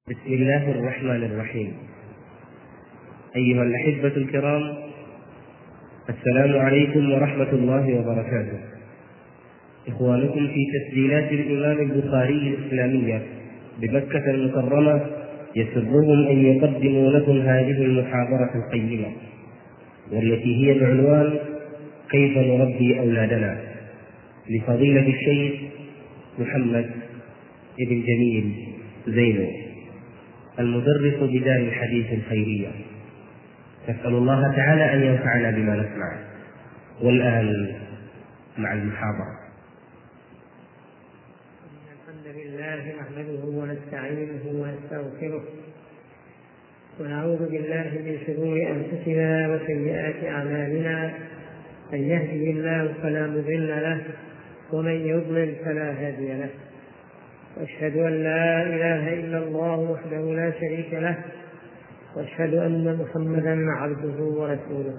بسم الله الرحمن الرحيم. أيها الأحبة الكرام، السلام عليكم ورحمة الله وبركاته. إخوانكم في تسجيلات الإمام البخاري الإسلامية بمكة المكرمة يسرهم أن يقدموا لكم هذه المحاضرة القيمة، والتي هي بعنوان كيف نربي أولادنا، لفضيلة الشيخ محمد بن جميل زينو، المدرس بدار الحديث الخيرية. نسأل الله تعالى أن ينفعنا بما نسمع. والآن مع المحاضرة. الحمد لله نحمده ونستعينه ونستغفره، ونعوذ بالله من شرور أنفسنا وسيئات أعمالنا. من يهده الله فلا مضل له، ومن يضلل فلا هادي له. وأشهد أن لا إله إلا الله وحده لا شريك له، وأشهد أن محمدا عبده ورسوله.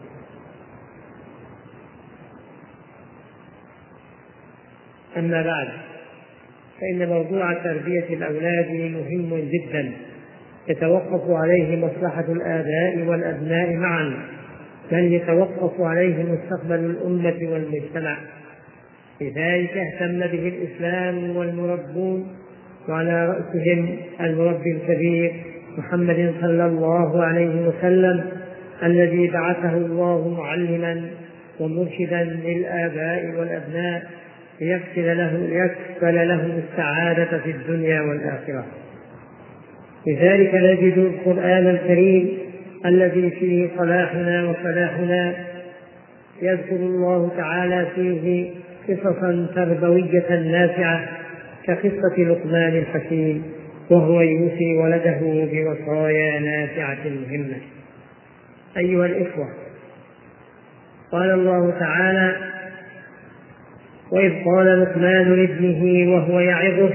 أما بعد، فإن موضوع تربية الأولاد مهم جدا، يتوقف عليه مصلحة الآباء والأبناء معا، بل يتوقف عليه مستقبل الأمة والمجتمع. لذلك اهتم به الإسلام والمربون، وعلى رأسهم المربي الكبير محمد صلى الله عليه وسلم، الذي بعثه الله معلما ومرشدا للآباء والأبناء ليكفل لهم السعادة في الدنيا والآخرة. لذلك نجد القرآن الكريم الذي فيه صلاحنا وفلاحنا يذكر الله تعالى فيه قصصا تربوية نافعة، كقصة لقمان الحكيم وهو يوصي ولده بوصايا نافعة مهمة. أيها الإخوة، قال الله تعالى: وإذ قال لقمان لابنه وهو يعظه.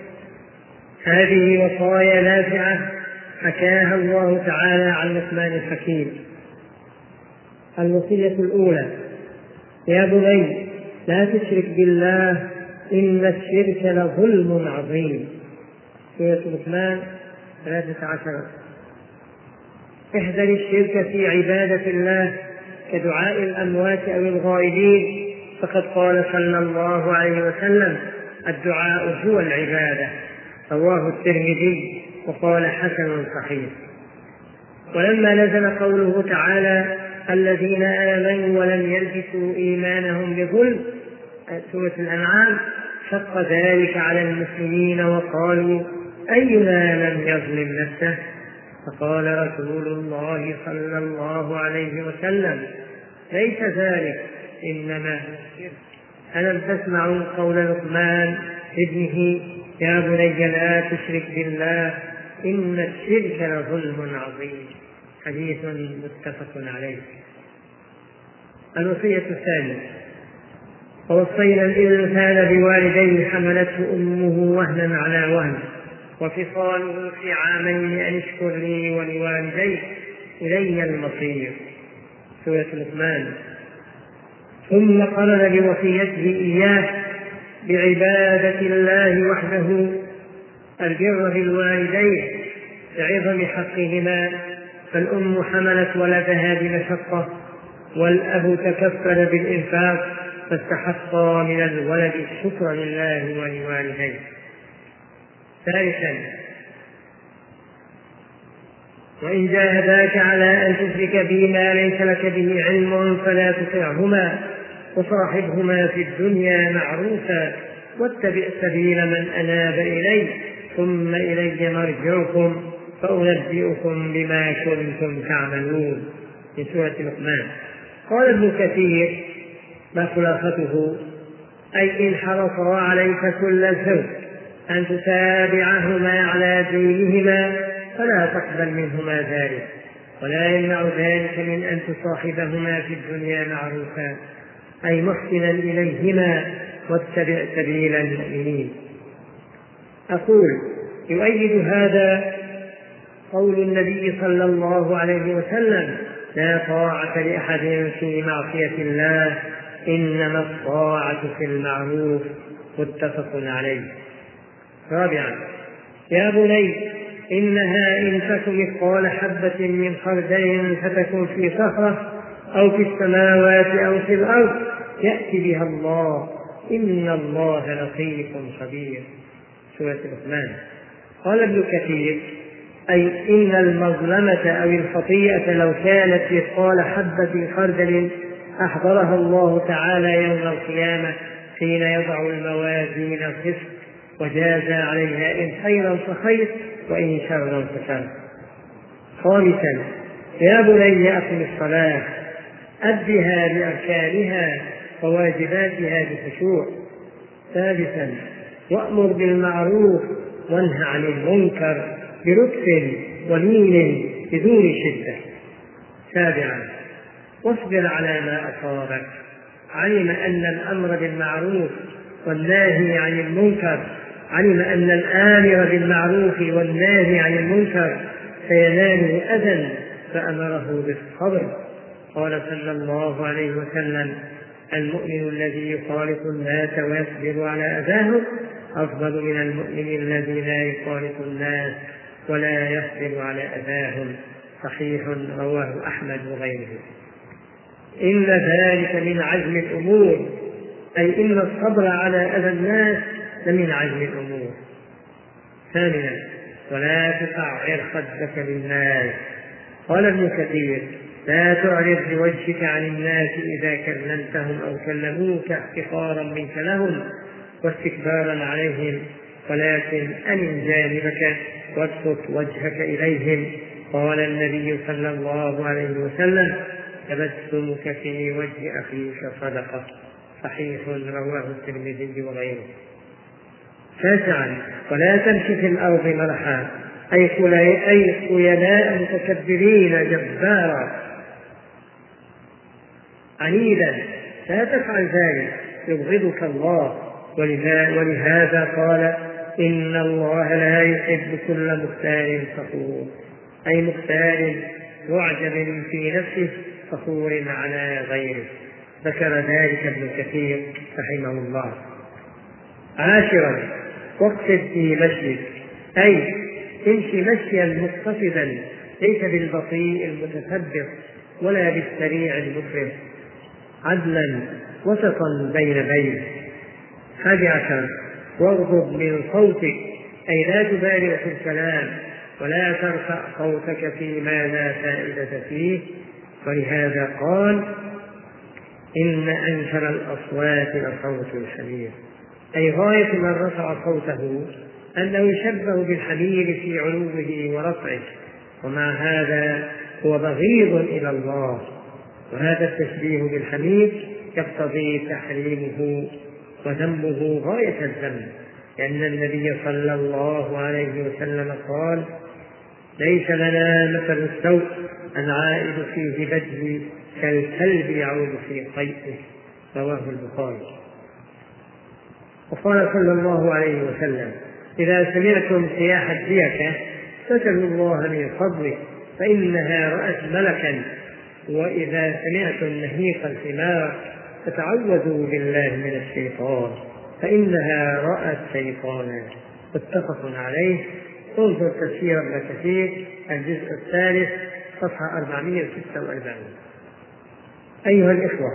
هذه وصايا نافعة حكاها الله تعالى عن لقمان الحكيم. الوصية الأولى: يا بني لا تشرك بالله إن الشرك لظلم عظيم. سورة لقمان 13. احذر الشرك في عبادة الله كدعاء الأموات أو الغائبين، فقد قال صلى الله عليه وسلم: الدعاء هو العبادة. رواه الترمذي وقال حسن صحيح. ولما نزل قوله تعالى: الذين آمنوا ولم يلبسوا إيمانهم بظلم، سورة الأنعام، شق ذلك على المسلمين وقالوا: أينا لم يظلم نفسه؟ فقال رسول الله صلى الله عليه وسلم: ليس ذلك، إنما الشرك. ألم تسمعوا قول لقمان ابنه: يا بني لا تشرك بالله إن الشرك لظلم عظيم. حديث متفق عليه. الوصية الثانية: ووصينا الإنسان بوالديه حملته أمه وهنا على وهن وفصاله في عامين أن اشكر لي ولوالديك إلي المصير. سورة لقمان. ثم قرن بوصيته إياه بعبادة الله وحده البر بالوالدين لعظم حقهما، فالأم حملت ولدها بمشقة، والأب تكفل بالإنفاق، فاستحقا من الولد الشكر لله ولوالديه. ثالثا: وإن جاهداك على أن تشرك بي ما ليس لك به علم فلا تطعهما، وصاحبهما في الدنيا معروفا، واتبع سبيل من أناب إلي، ثم إلي مرجعكم فأنبئكم بما كنتم تعملون. في سورة لقمان. قال ابن كثير: ما خلاصته؟ أي إن حرصا عليك كل الزوج أن تتابعهما على دينهما فلا تقبل منهما ذلك، ولا يمنع ذلك من أن تصاحبهما في الدنيا معروفا، أي محسنا إليهما، واتبع سبيل المؤمنين. أقول: يؤيد هذا قول النبي صلى الله عليه وسلم: لا طاعة لأحد في معصية الله، إنما الطاعة في المعروف. متفق عليه. رابعا: يا بني إنها إن تك مثقال حبة من خردل فتكن في صخرة أو في السماوات أو في الأرض يأتي بها الله إن الله لطيف خبير. سورة لقمان. قال ابن كثير: أي إن المظلمة أو الخطيئة لو كانت مثقال حبة خردل أحضرها الله تعالى يوم القيامة حين يضع الموازين القسط وجاز عليها إن خيرا فخير وإن شرا فشر. خامسا: يا بني أقم الصلاة، أدها بأركانها وواجباتها بخشوع. سادسا: وأمر بالمعروف وانه عن المنكر برفق ولين بدون شدة. سابعا: واصبر على ما أصابك. علم أن الأمر بالمعروف والناهي عن المنكر علم أن الآمر بالمعروف والناهي عن المنكر سيناله أذى فأمره بالصبر. قال صلى الله عليه وسلم: المؤمن الذي يخالط الناس ويصبر على أذاهم أفضل من المؤمن الذي لا يخالط الناس ولا يصبر على أذاهم. صحيح، رواه أحمد وغيره. إن ذلك من عزم الأمور، أي إن الصبر على أذى الناس لمن عزم الأمور. ثامنا: ولا تصعر خدك للناس. قال ابن كثير: لا تعرض بوجهك عن الناس إذا كلمتهم أو كلموك احتقارا منك لهم واستكبارا عليهم، ولكن أمن جانبك وابسط وجهك إليهم. قال النبي صلى الله عليه وسلم: تبسمك في وجه أخيك صدقة. صحيح، رواه الترمذي وغيره. تاسعا: ولا تمشي في الأرض مرحا، أي خيلاء متكبرين جبارا عنيدا، لا تفعل ذلك يبغضك الله. ولهذا قال: إن الله لا يحب كل مختال فخور، أي مختال معجب في نفسه فخور على غيره. ذكر ذلك ابن كثير رحمه الله. عاشرا: واقصد في مشيك، أي امشي مشيا مقتصدا ليس بالبطيء المتثبط ولا بالسريع المفرط، عدلا وسطا بين بين. 11: واغضض من صوتك، أي لا تبالغ في الكلام ولا ترفع صوتك فيما لا فائدة فيه. ولهذا قال: إن أنكر الأصوات لصوت الحمير، أي غاية من رفع صوته أنه يشبه بالحمير في علوه ورفعه، ومع هذا هو بغيض إلى الله. وهذا التشبيه بالحمير يقتضي تحريمه وذمه غاية الذم، لأن النبي صلى الله عليه وسلم قال: ليس لنا مثل السوء العائد في هبته كالكلب يعود في قيئه. رواه البخاري. وقال صلى الله عليه وسلم: إذا سمعتم صياح الديكة فاسألوا الله من فضله فإنها رأت ملكا، وإذا سمعتم نهيق الحمار فتعوذوا بالله من الشيطان فإنها رأت شيطانا. متفق عليه. انظر تفسير ابن كثير الجزء الثالث صفحة 446. أيها الإخوة،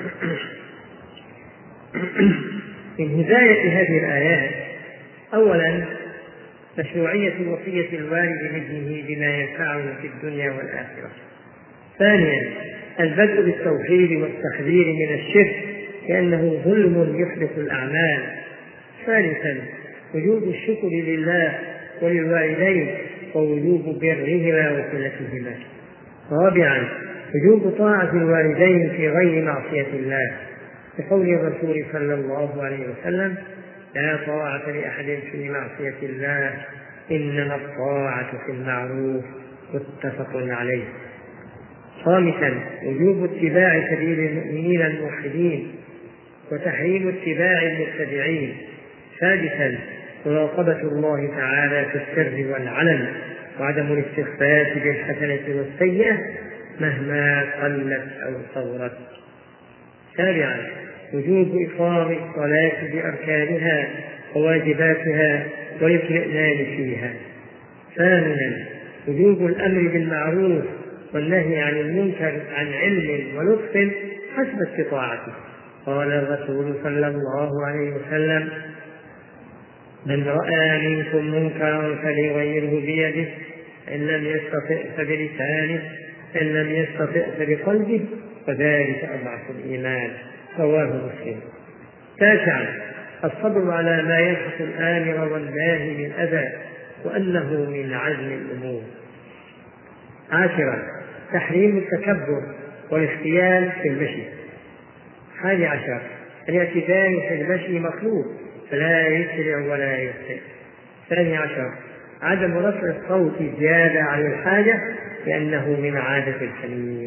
من هداية هذه الآيات: أولا مشروعية وصية الوالد لابنه بما ينفعه في الدنيا والآخرة. ثانيا البدء بالتوحيد والتحذير من الشرك لأنه ظلم يحدث الأعمال. ثالثا وجوب الشكر لله وللوالدين ووجوب برهما وصلتهما. رابعا وجوب طاعة الوالدين في غير معصية الله، بقول الرسول صلى الله عليه وسلم: لا طاعة لأحد في معصية الله، إنما الطاعة في المعروف. متفق عليه. خامسا وجوب اتباع سبيل المؤمنين الموحدين وتحريم اتباع المبتدعين. سادسا مراقبة الله تعالى في السر والعلن وعدم الاستخفاف بالحسنة والسيئة مهما قلت أو صغرت. سابعا وجوب إقام الصلاة بأركانها وواجباتها والاطمئنان فيها. ثامنا وجوب الأمر بالمعروف والنهي عن المنكر عن علم ولطف حسب استطاعته. قال الرسول صلى الله عليه وسلم: من رأى منكم منكرا فليغيره بيده، إن لم يستطع فبلسانه، إن لم يستطع فبقلبه، وذلك أضعف الإيمان. رواه مسلم. تاسعا الصبر على ما يلحق الآمر والناهي من أذى، وأنه من عزم الأمور. عاشرا تحريم التكبر والاختيال في المشي. 11 الاعتدال في المشي مطلوب، فلا يسرع ولا يبطئ. 12 عدم رفع الصوت زيادة عن الحاجة، لأنه من عادة الحمير.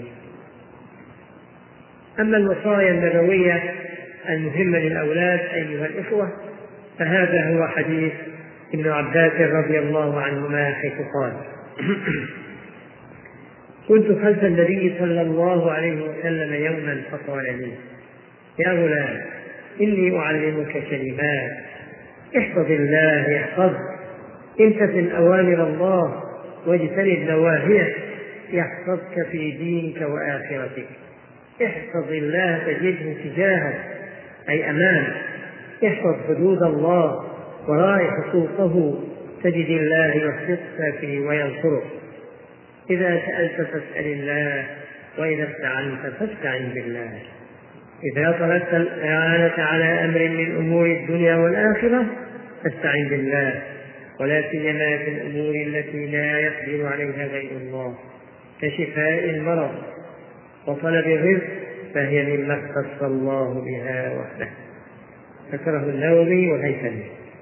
أما الوصايا النبوية المهمة للأولاد أيها الإخوة، فهذا هو حديث ابن عباس رضي الله عنهما، حيث قال: كنت خلف النبي صلى الله عليه وسلم يوما فقال لي: يا غلام، إني أعلمك كلمات، احفظ الله يحفظك، امتثل أوامر الله واجتنب نواهيه يحفظك في دينك وآخرتك. احفظ الله تجده تجاهك، أي أمامك. احفظ حدود الله وراعي حقوقه، تجد الله يوفقك فيه وينصرك. إذا سألت فاسأل الله، وإذا استعنت فاستعن بالله. إذا طلبت الإعانة على أمر من أمور الدنيا والآخرة فاستعن بالله، ولا سيما في الأمور التي لا يقدر عليها غير الله، كشفاء المرض وطلب الرزق، فهي مما اختص الله بها وحده. ذكره النووي والهيثمي.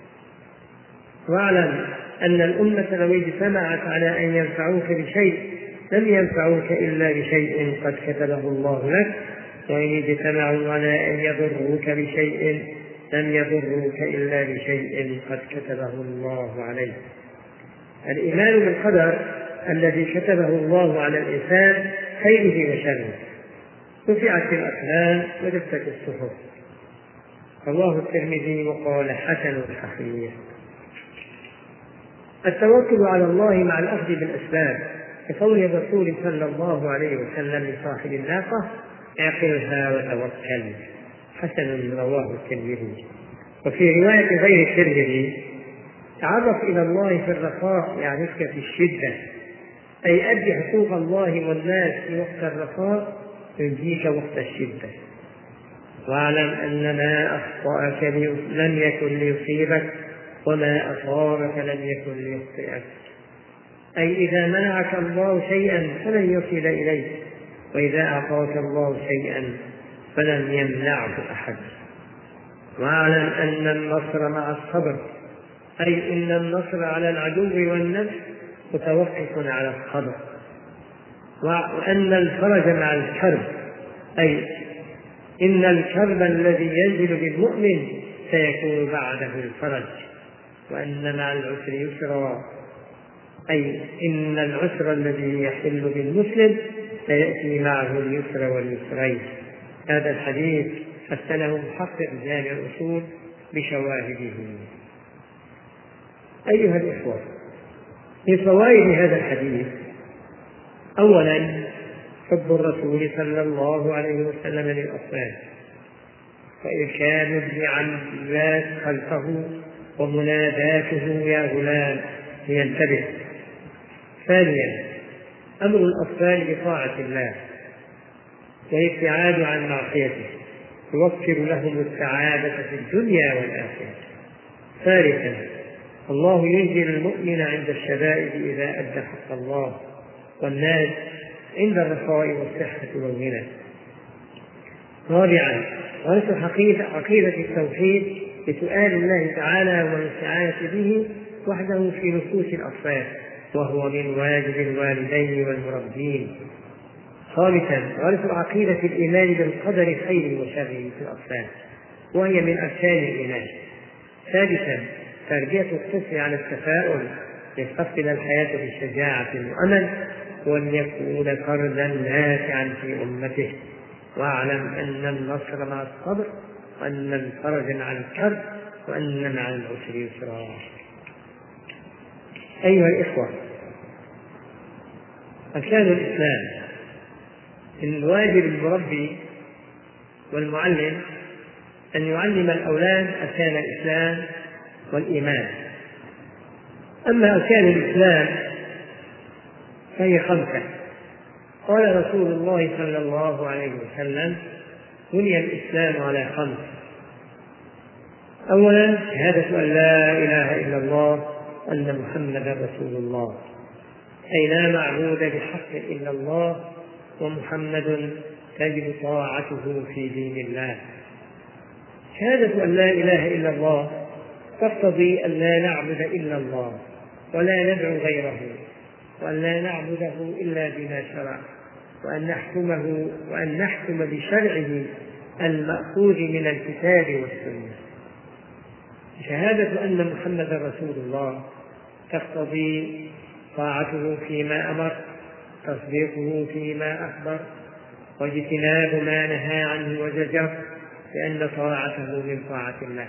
واعلم أن الأمة لو اجتمعت على أن ينفعوك بشيء لم ينفعوك إلا بشيء قد كتبه الله لك، وإن اجتمعوا على أن يضروك بشيء لم يضروك إلا بشيء قد كتبه الله عليك. الإيمان بالقدر الذي كتبه الله على الإنسان خيره وشره. رفعت الأقلام وجفت الصحف. رواه الترمذي وقال: حسن صحيح. التوكل على الله مع الأخذ بالأسباب، كقول الرسول صلى الله عليه وسلم لصاحب الناقة: اعقلها وتوكل. حسن. رواه الترمذي. وفي رواية غير الترمذي: تعرف إلى الله في الرخاء يعرفك في الشدة، أي أدي حقوق الله والناس في وقت الرخاء ينجيك وقت الشدة. واعلم أن ما أخطأك لم يكن ليصيبك، وما أصابك لم يكن ليخطئك. أي إذا منعك الله شيئا فلن يصل إليك، وإذا أعطاك الله شيئا فلن يمنعه أحد. واعلم أن النصر مع الصبر، أي إن النصر على العدو والنفس متوقف على الصبر. وأن الفرج مع الكرب، أي إن الكرب الذي ينزل بالمؤمن سيكون بعده الفرج. وأن مع العسر يسرا، أي إن العسر الذي يحل بالمسلم سيأتي معه اليسر واليسرين. هذا الحديث حسنه محقق جامع الأصول بشواهده. أيها الإخوة، من فوائد هذا الحديث: أولا حب الرسول صلى الله عليه وسلم للأطفال، وإرشاد ابن عباس خلفه ومناداته: يا غلام، لينتبه. ثانيا أمر الأطفال بطاعة الله والابتعاد عن معصيته، يوفر لهم السعادة في الدنيا والآخرة. ثالثا الله ينزل المؤمن عند الشدائد إذا أدى حق الله، والناس عند الرخاء والصحة والغنى. رابعا غرس عقيدة التوحيد بسؤال الله تعالى والاستعانة به وحده في نفوس الأطفال، وهو من واجب الوالدين والمربين. خامسا غرس عقيدة الإيمان بالقدر خير وشر في الأطفال، وهي من أركان الإيمان. سادسا تربية الطفل على التفاؤل ليستقبل الحياة بالشجاعة والأمل، وأن يكون فردا نافعا في أمته. واعلم أن النصر مع الصبر، وأن الفرج مع الكرب، وأن مع العسر يسرا. أيها الإخوة، أركان الإسلام. من الواجب المربي والمعلم أن يعلم الأولاد أركان الإسلام والإيمان. أما أركان الإسلام فهي 5. قال رسول الله صلى الله عليه وسلم: بني الإسلام على 5. أولا شهادة أن لا إله إلا الله وأن محمدا رسول الله، أي لا معبود بحق إلا الله ومحمد تجب طاعته في دين الله. شهادة أن لا إله إلا الله تقتضي أن لا نعبد إلا الله ولا ندعو غيره، وأن لا نعبده إلا بما شرع، وأن نحكم بشرعه المأخوذ من الكتاب والسنة. شهادة أن محمدا رسول الله تقتضي طاعته فيما أمر، تصديقه فيما أخبر، واجتناب ما نهى عنه وزجر، لأن طاعته من طاعة الله.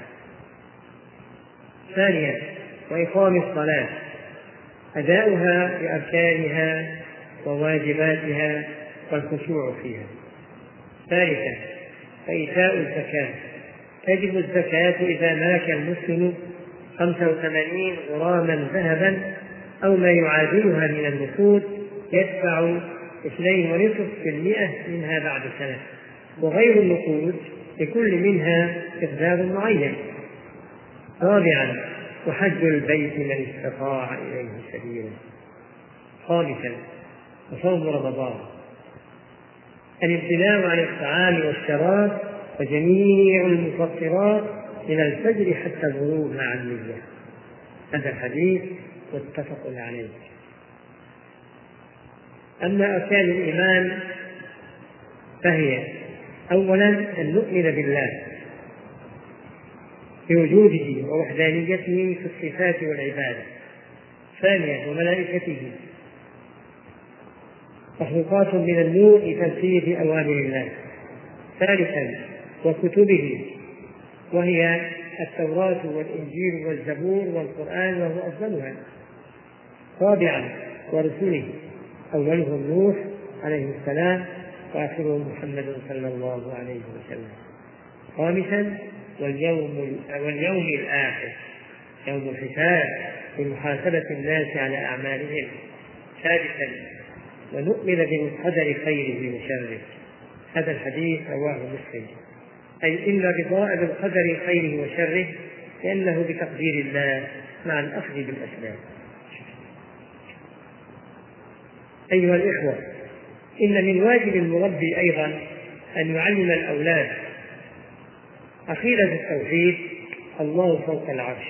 ثانيا وإقام الصلاة، أداؤها بأركانها وواجباتها والخشوع فيها. ثالثا فإيتاء الزكاة، تجب الزكاة إذا ملك المسلم 85 غراما ذهبا أو ما يعادلها من النقود، يدفع 2.5% منها بعد سنة، وغير النقود لكل منها مقدار معين. رابعا وحج البيت من استطاع إليه سبيلا. خامسا وصوم رمضان، الامتناع عن الطعام والشراب وجميع المفطرات من الفجر حتى الغروب مع النية. هذا الحديث متفق عليه. أما أركان الإيمان فهي: أولا أن نؤمن بالله بوجوده ووحدانيته في الصفات والعبادة. ثانيا وملائكته مخلوقات من النور لتنفيذ أوامر الله. ثالثا وكتبه، وهي التوراة والإنجيل والزبور والقرآن وهو أفضلها. رابعا ورسله، أولهم نوح عليه السلام وآخرهم محمد صلى الله عليه وسلم. خامسا واليوم الآخر، يوم الحساب لمحاسبة الناس على أعمالهم. سادسا ونؤمن بالقدر خيره وشره. هذا الحديث رواه مسلم، أي إن الرضا بالقدر خيره وشره لأنه بتقدير الله مع الأخذ بالأسباب. أيها الإخوة، إن من واجب المربي أيضا أن يعلم الأولاد عقيدة التوحيد: الله فوق العرش.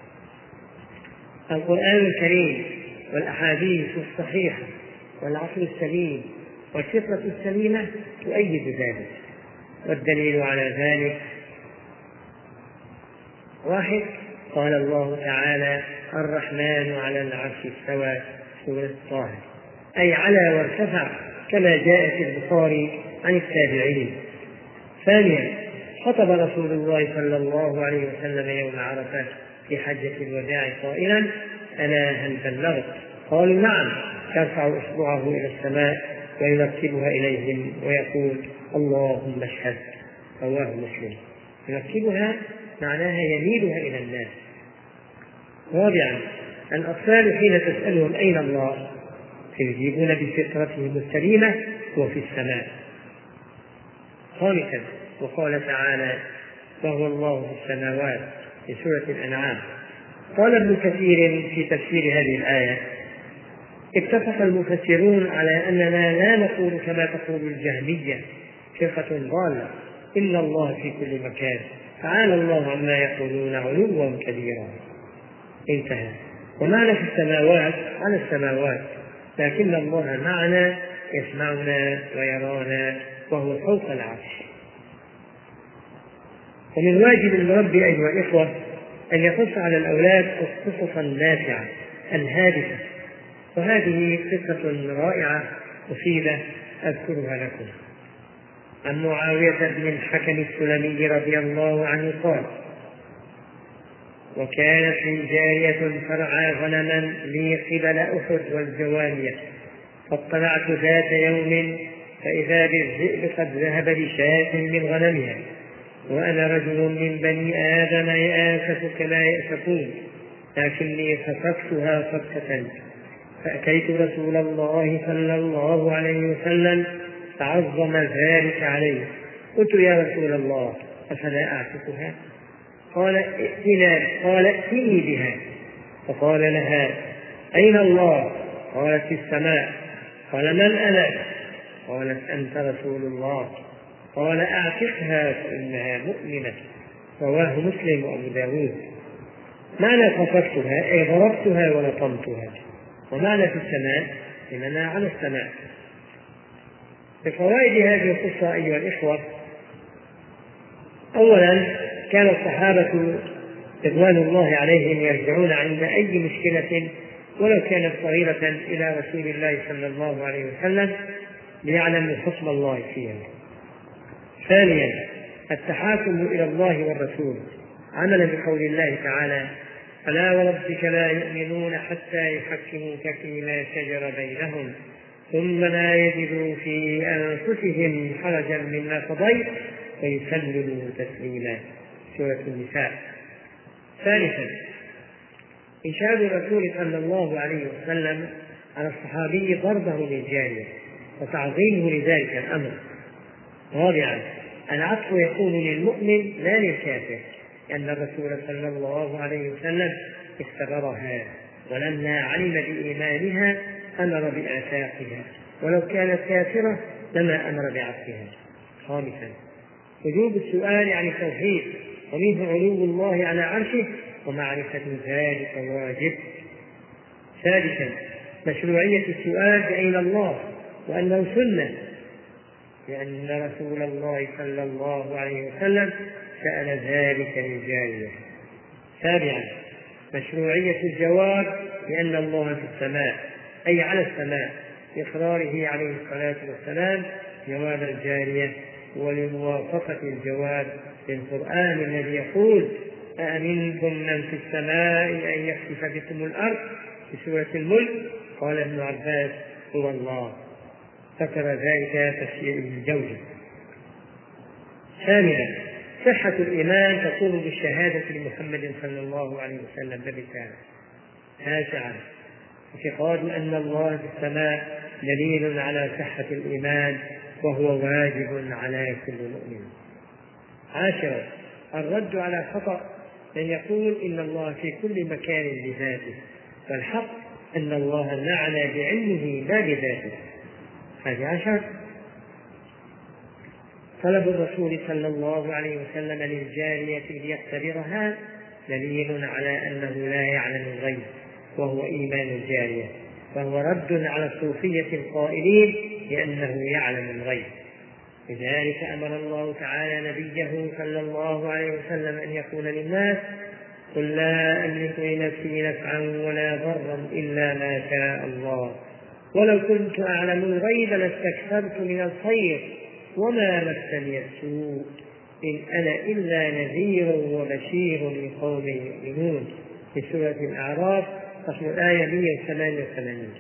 القرآن الكريم والأحاديث الصحيحة والعقل السليم والفطرة السليمة تؤيد ذلك، والدليل على ذلك: 1. قال الله تعالى: الرحمن على العرش استوى، سورة طه، أي على وارتفع، كما جاء في البخاري عن التابعين. 2. خطب رسول الله صلى الله عليه وسلم يوم عرفة في حجة الوداع قائلا: ألا هل بلغت؟ قالوا: نعم. يرفع إصبعه إلى السماء وينكبها إليهم ويقول: اللهم اشهد. رواه مسلم. ينكبها معناها يميلها إلى الناس. 4. الأطفال حين تسألهم أين الله فيجيبون بفطرتهم السليمة: هو في السماء. 5. وقال تعالى: وهو الله في السماوات، في سورة الأنعام. قال ابن كثير في تفسير هذه الآية: اتفق المفسرون على أننا لا نقول كما تقول الجهمية فرقة ضالة: إن الله في كل مكان، تعالى الله عما يقولون علوا كبيرا. انتهى. ومعنى في السماوات على السماوات، لكن الله معنا يسمعنا ويرانا وهو فوق العرش. ومن واجب المربي أيها الإخوة أن يقص على الأولاد قصصا نافعة الهادفة، وهذه قصة رائعة مفيدة أذكرها لكم. عن معاوية بن الحكم السلمي رضي الله عنه قال: وكانت لي جارية ترعى غنما لي قبل أحد والجوانية، فاطلعت ذات يوم فإذا بالذئب قد ذهب بشاة من غنمها، وأنا رجل من بني آدم يآسف كما يأسفون، لكني خففتها خفة، فأتيت رسول الله صلى الله عليه وسلم فعظم ذلك عليه. قلت يا رسول الله أفلا أعتقها؟ قال ائتني بها. فقال لها أين الله؟ قالت في السماء. قال من أنا؟ قالت أنت رسول الله. قال أعتقها فإنها مؤمنة. رواه مسلم وأبو داود. معنى خففتها أي ضربتها ولطمتها، ومعنى في السماء إننا على السماء. بفوائد هذه القصة أيها الإخوة: أولا، كان الصحابة رضوان الله عليهم يرجعون عند أي مشكلة ولو كانت صغيرة إلى رسول الله صلى الله عليه وسلم ليعلموا حكم الله فيها. ثانيا، التحاكم إلى الله والرسول عملا بقول الله تعالى: فلا وربك لا يؤمنون حتى يحكموك فيما شجر بينهم ثم لا يجدوا في أنفسهم حرجا مما قضيت ويسلموا تسليما. سورة النساء. ثالثا، إنشاد الرسول صلى الله عليه وسلم على الصحابي ضربه للجارية وتعظيمه لذلك الأمر. رابعا، العطف يكون للمؤمن لا للكافر، لأن الرسول صلى الله عليه وسلم اختبرها، ولما علم بإيمانها أمر بإعتاقها، ولو كانت كافرة لما أمر بعتقها. خامسا، وجوب السؤال عن التوحيد، ومنه علو الله على عرشه ومعرفة ذلك واجب. سادسا، مشروعية السؤال بأين الله، وأنه سنة، لأن رسول الله صلى الله عليه وسلم سأل ذلك للجارية. سابعا، مشروعية الجواب لأن الله في السماء أي على السماء، بإقراره عليه الصلاة والسلام جواب الجارية، ولموافقة الجواب للقرآن الذي يقول: أأمنتم من في السماء أن يخسف بكم الأرض، في سورة الملك. قال ابن عباس: هو الله. ذكر ذلك تفسير ابن الجوزي. ثامنا، صحة الإيمان تكون بالشهادة لمحمد صلى الله عليه وسلم بالرسالة. تاسعا، اعتقاد أن الله في السماء دليل على صحة الإيمان، وهو واجب على كل مؤمن. عاشرا، الرد على خطأ من يقول إن الله في كل مكان بذاته، والحق أن الله معنا بعلمه لا بذاته. 11، طلب الرسول صلى الله عليه وسلم للجارية ليختبرها دليل على أنه لا يعلم الغيب، وهو إيمان الجارية، فهو رد على الصوفية القائلين بأنه يعلم الغيب. لذلك أمر الله تعالى نبيه صلى الله عليه وسلم أن يقول للناس: قل لا أملك لنفسي نفعا ولا ضرا إلا ما شاء الله، ولو كنت أعلم الغيب لاستكثرت من الخير وما مسني السوء، إن أنا إلا نذير وبشير لقوم يؤمنون. في سورة الأعراف رقم الآية 188.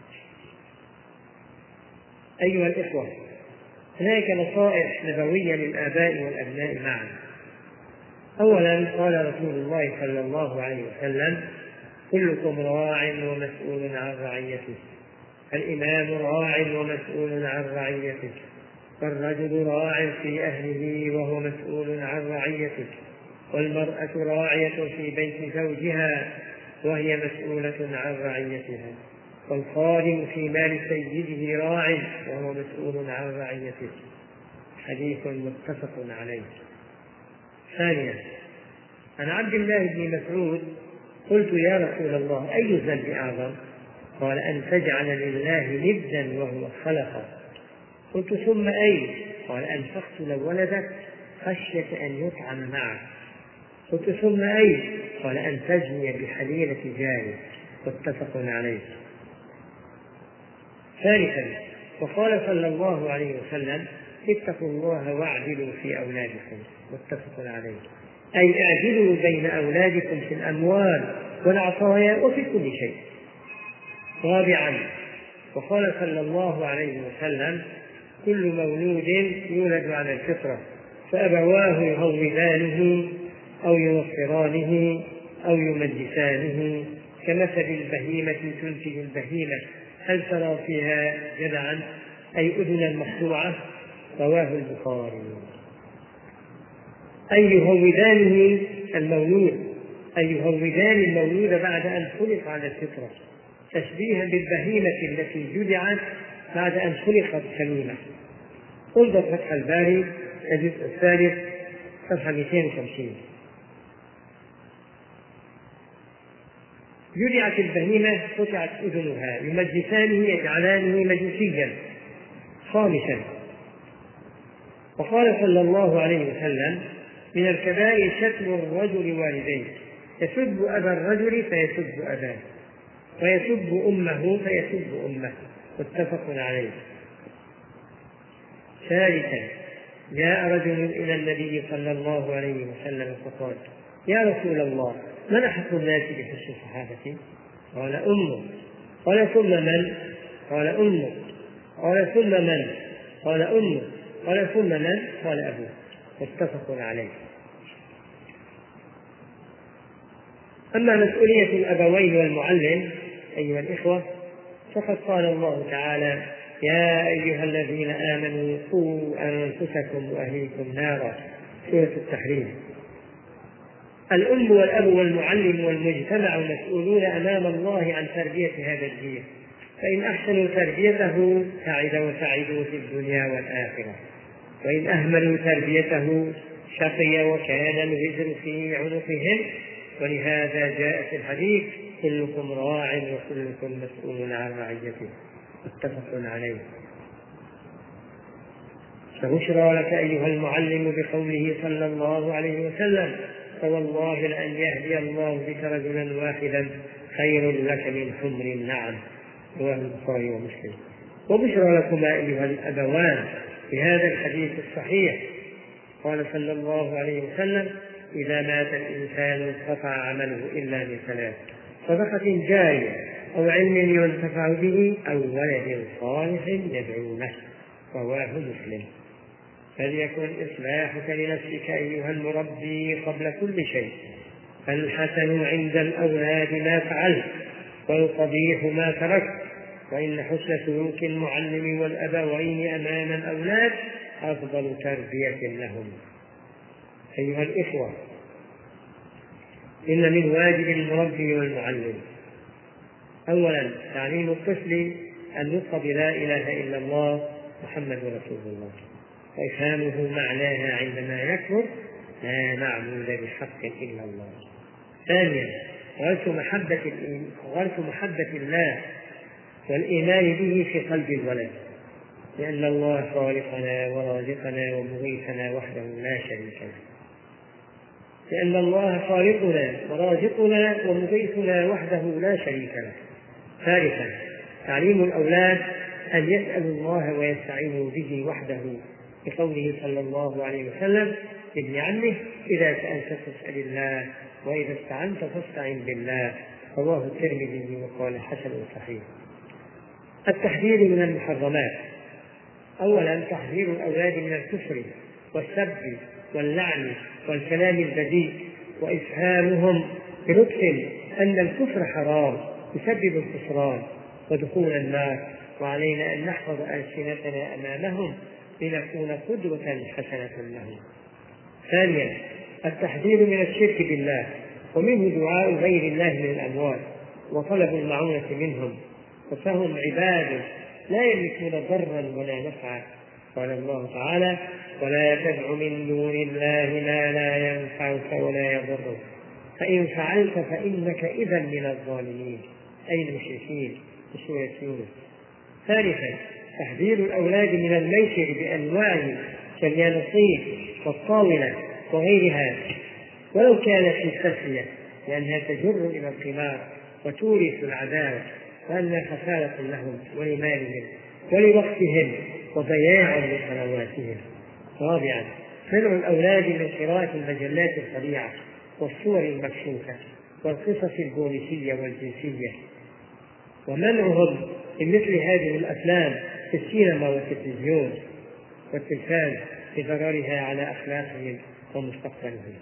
أيها الإخوة، هناك نصائح نبوية للآباء والأبناء معا. أولا، قال رسول الله صلى الله عليه وسلم: كلكم راع ومسؤول عن رعيته، الإمام راع ومسؤول عن رعيته، والرجل راع في أهله وهو مسؤول عن رعيته، والمرأة راعية في بيت زوجها وهي مسؤولة عن رعيتها، والخادم في مال سيده راع وهو مسؤول عن رعيته. حديث متفق عليه. ثانيا، عن عبد الله بن مسعود: قلت يا رسول الله أي الذنب أعظم؟ قال: أن تجعل لله ندا وهو خلقه. قلت: ثم أي؟ قال: أن تقتل ولدك خشية أن يطعم معك. قلت: ثم أي؟ قال: أن تزني بحليلة جارك. متفق عليه. ثالثا، وقال صلى الله عليه وسلم: اتقوا الله واعدلوا في أولادكم. متفق عليه. أي اعدلوا بين أولادكم في الأموال والعطايا وفي كل شيء. رابعا، وقال صلى الله عليه وسلم: كل مولود يولد على الفطرة فأبواه يهودانه أو ينصرانه أو يمجسانه كمثل البهيمة تنتج البهيمة هل ترى فيها جدعا أي أذنا مقطوعة. رواه البخاري. أي يهودانه المولود، أي يهودان المولود بعد أن خلق على الفطرة، تشبيها بالبهيمة التي جدعت بعد أن خلقت سليمة. انظر فتح الباري الجزء الثالث صفحة 250. جدعت البهيمة قطعت أذنها، يمجسانه يجعلانه مجوسيا خامسا. وقال صلى الله عليه وسلم: من الكبائر شتم الرجل والديه، يسب أبا الرجل فيسب أباه، ويسب أمه فيسب أمه. متفق عليه. ثالثا، جاء رجل إلى النبي صلى الله عليه وسلم فقال: يا رسول الله، من أحق الناس بحسن صحابتي؟ قال: أمه. قال: ثم من؟ قال: أمه. قال: ثم من؟ قال: أمه. قال: ثم من؟ قال: أبوه. متفق عليه. أما مسؤولية الأبوين والمعلم أيها الإخوة، فقد قال الله تعالى: يا أيها الذين آمنوا قوا أنفسكم وأهليكم نارا، سورة التحريم. الأم والأب والمعلم والمجتمع مسؤولون أمام الله عن تربية هذا الجيل، فإن أحسنوا تربيته سعدوا في الدنيا والآخرة، وإن أهملوا تربيته شقي وكان الوزر في عنقهم. ولهذا جاء في الحديث: كلكم راع وكلكم مسؤول عن رعيته. متفق عليه. فبشرى لك أيها المعلم بقوله صلى الله عليه وسلم: فوالله لأن يهدي الله بك رجلا واحدا خير لك من حمر النعم. رواه البخاري ومسلم. وبشرى لكما أيها الأبوان بهذا الحديث الصحيح. قال صلى الله عليه وسلم: إذا مات الإنسان انقطع عمله إلا من ثلاث: صدقة جارية أو علم ينتفع به أو ولد صالح يدعو له. رواه مسلم. فليكن إصلاحك لنفسك أيها المربي قبل كل شيء، فالحسن عند الأولاد ما فعلت والقبيح ما تركت، وإن حسن سلوك المعلم والأبوين أمام الأولاد أفضل تربية لهم. أيها الإخوة، إن من واجب المربي والمعلم أولا تعليم الطفل النطق بلا إله إلا الله محمد رسول الله، وإفهامه معناها عندما يكبر: لا معبود بحق إلا الله. ثانيا غرس محبة الله والإيمان به في قلب الولد، لأن الله خالقنا ورازقنا ومغيثنا وحده لا شريك له. لأن الله خالقنا ورازقنا ومغيثنا وحده لا شريك له. ثالثا تعليم الأولاد أن يسألوا الله ويستعينوا به وحده، بقوله صلى الله عليه وسلم لابن عمه: إذا سألت فاسأل الله وإذا استعنت فاستعن بالله. رواه الترمذي وقال حسن صحيح. التحذير من المحرمات. أولا تحذير الأولاد من الكفر والسب واللعن والكلام البذيء، وإفهامهم بلطف أن الكفر حرام يسبب الخسران ودخول النار، وعلينا أن نحفظ ألسنتنا أمامهم لنكون قدوة حسنة لهم. ثانيا التحذير من الشرك بالله، ومنه دعاء غير الله من الأموات وطلب المعونة منهم، فهم عباد لا يملكون ضرا ولا نفعا. قال الله تعالى: ولا تدع من دون الله ما لا ينفعك ولا يضرك فإن فعلت فإنك إذا من الظالمين، أي المشركين، في سورة يونس. ثالثا تحذير الأولاد من الميسر بأنواعه كاليانصيب والطاولة وغيرها، ولو كانت في التسلية، لأنها تجر إلى القمار وتورث العداوة، وأنها خسارة لهم ولمالهم ولوقتهم وضياع لقنواتهم. رابعا منع الأولاد من قراءة المجلات الطبيعة والصور المكشوفة والقصص البوليسية والجنسية، ومنعهم من مثل هذه الأفلام في السينما والتلفزيون والتلفاز لضررها على أخلاقهم ومستقبلهم.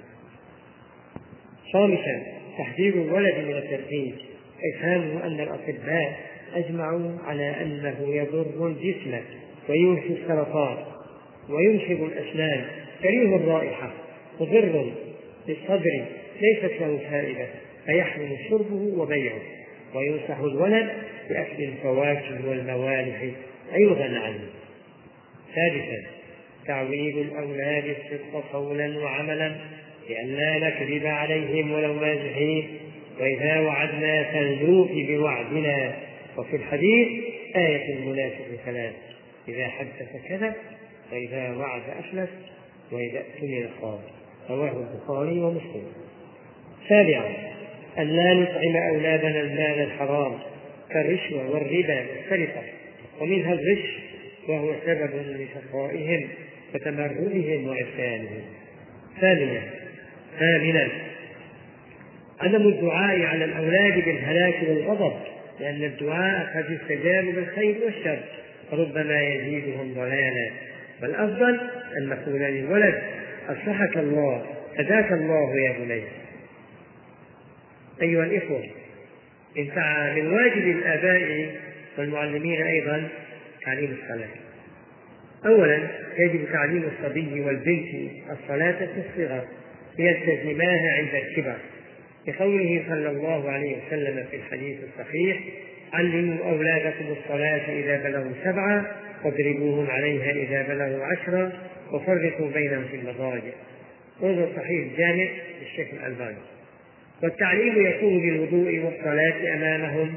خامسا، تحذير الولد من التدخين، إفهامه أن الأطباء أجمعوا على أنه يضر الجسم وينشئ السرطان وينشب الأسنان، كريه الرائحة، مضر للصدر، ليست له فائدة، فيحرم شربه وبيعه، وينصح الولد بأكل الفواكه والموالح أيضا عنه. سادسا، تعويد الأولاد الصدق قولا وعملا لئلا نكذب عليهم ولو مازحين، وإذا وعدنا فلنوفي بوعدنا. وفي الحديث آية المنافق ثلاث: إذا حدث كذب، وإذا وعد أخلف، وإذا اؤتمن خان. رواه البخاري ومسلم. سابعا، أن لا نطعم أولادنا المال الحرام كالرشوة والربا والسرقة، ومنها الغش وهو سبب لشقائهم وتمردهم وعصيانهم. ثامنا، عدم الدعاء على الأولاد بالهلاك والغضب، لأن الدعاء قد يستجاب بالخير والشر، فربما يزيدهم ضلالا. والأفضل أن نقول للولد: أصلحك الله، هداك الله يا بني. أيها الإخوة، من واجب الآباء والمعلمين أيضا تعليم الصلاة. أولا، يجب تعليم الصبي والبنت الصلاة في الصغر ليلتزماها عند الكبر، لقوله صلى الله عليه وسلم في الحديث الصحيح: علموا أولادكم الصلاة إذا بلغوا 7، واضربوهم عليها إذا بلغوا 10، وفرقوا بينهم في المضاجع. انظر صحيح الجامع للشيخ الألباني. والتعليم يكون بالوضوء والصلاة أمامهم،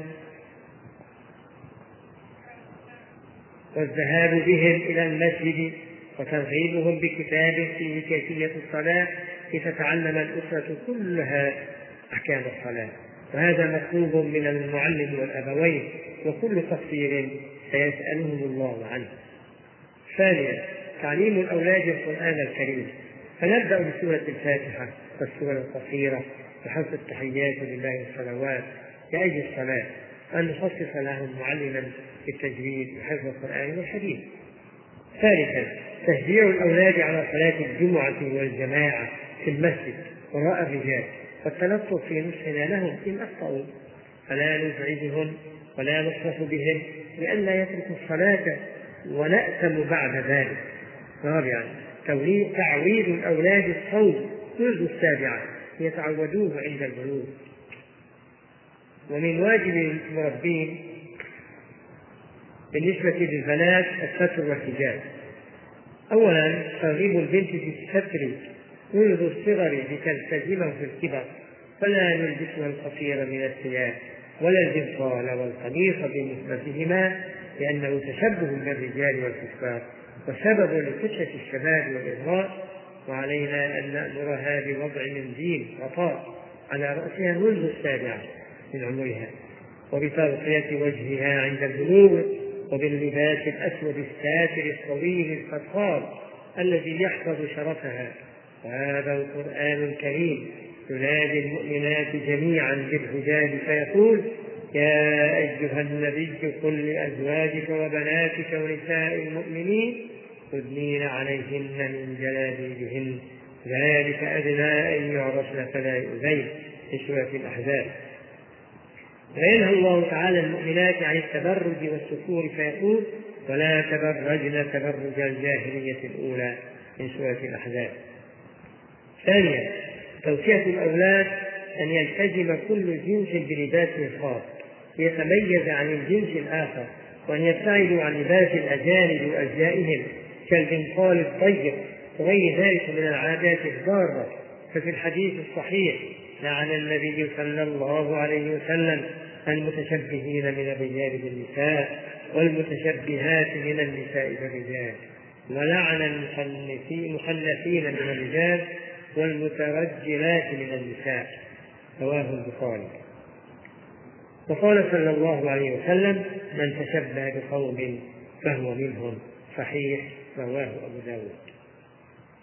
والذهاب بهم إلى المسجد، وترغيبهم بكتاب فيه كيفية الصلاة لتتعلم الأسرة كلها أحكام الصلاة، وهذا مطلوب من المعلم والأبوين، وكل تقصير سيسألهم الله عنه. ثانيا، تعليم الأولاد القرآن الكريم، فنبدأ بسورة الفاتحة والسور القصيرة وحفظ التحيات لله والصلوات لأجل الصلاة، أن نخصص لهم معلما في التجويد وحفظ القرآن والحديث. ثالثا، تشجيع الأولاد على صلاة الجمعة والجماعة في المسجد وراء الرجال، والتلطف في نصحنا لهم إن أخطأوا، فلا نزعجهم ولا نصرف بهم لئلا يتركوا الصلاة ونأثم بعد ذلك. رابعا، تعويد الأولاد الصوم منذ 7 ليتعودوه عند البلوغ. ومن واجب المربين بالنسبة للبنات الستر والحجاب. أولا، ترغيب البنت في الستر منذ الصغر لتلتزمه في الكبر، فلا يلبسها القصير من الثياب ولا البنطال والقميص بنسبتهما، لأنه تشبه بالرجال والكفار وسبب لفتنة الشباب والإغراء. وعلينا أن نأمرها بوضع منديل غطاء على رأسها منذ 7 من عمرها، وبتغطية وجهها عند البلوغ، وباللباس الأسود الساتر الطويل الفخار الذي يحفظ شرفها. وهذا القرآن الكريم ينادي المؤمنات جميعا بالحجاب فيقول: يا أيها النبي قل لأزواجك وبناتك ونساء المؤمنين يدنين عليهن من جلابيبهن ذلك أدنى أن يعرفن فلا يؤذين، في سورة الأحزاب. وينهى الله تعالى المؤمنات عن التبرج والسفور فيقول: ولا تبرجن تبرج الجاهلية الأولى، من سورة الأحزاب. ثانيا، توصية الأولاد أن يلتزم كل جنس بلباس خاص ليتميز عن الجنس الآخر، وأن يبتعدوا عن لباس الأجانب وأزيائهم كالبنطال الضيق وغير ذلك من العادات الضارة. ففي الحديث الصحيح: لعن النبي صلى الله عليه وسلم المتشبهين من الرجال بالنساء والمتشبهات من النساء بالرجال، ولعن المخنثين من الرجال والمترجلات من النساء. رواه البخاري. وقال صلى الله عليه وسلم: من تشبه بقوم فهو منهم. صحيح، رواه أبو داود.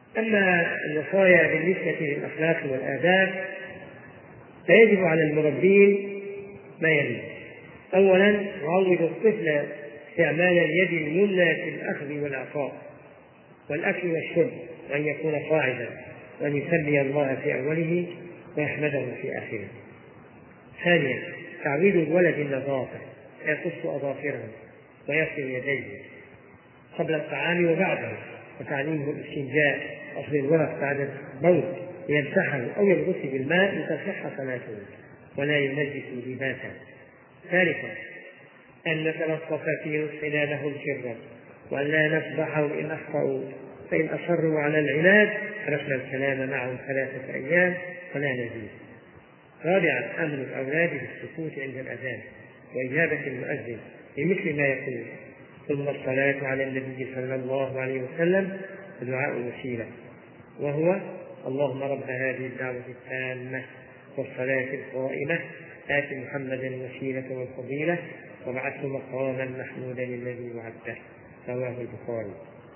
أما الوصايا بالنسبة للأخلاق والآداب فيجب على المربين ما يلي: أولا يعود الطفل استعمال اليد اليمنى في الأخذ والإعطاء والأكل والشرب، وأن يكون قاعدا، وأن يسمي الله في أوله ويحمده في آخره. ثانيا تعويد الولد النظافة، يقص أظافره ويغسل يديه قبل الطعام وبعده، وتعليمه الاستنجاء، أخذ الورق بعد البول ليمسحه أو يغسل بالماء لتصح صلاته ولا ينجس لباسه. ثالثا أن نتلطف في نصحنا لهم سرا، وأن لا نفضحهم إن أخطأوا، فإن أصروا على العناد تركنا الكلام معهم 3 أيام ولا نزيد. رابعا أمر الأولاد بالسكوت عند الأذان وإجابة المؤذن بمثل ما يقول، ثم الصلاة على النبي صلى الله عليه وسلم ودعاء الوسيلة، وهو: اللهم رب هذه الدعوة التامة والصلاة القائمة آت محمدا الوسيلة والفضيلة وابعثه مقاما محمودا الذي وعدته. رواه البخاري.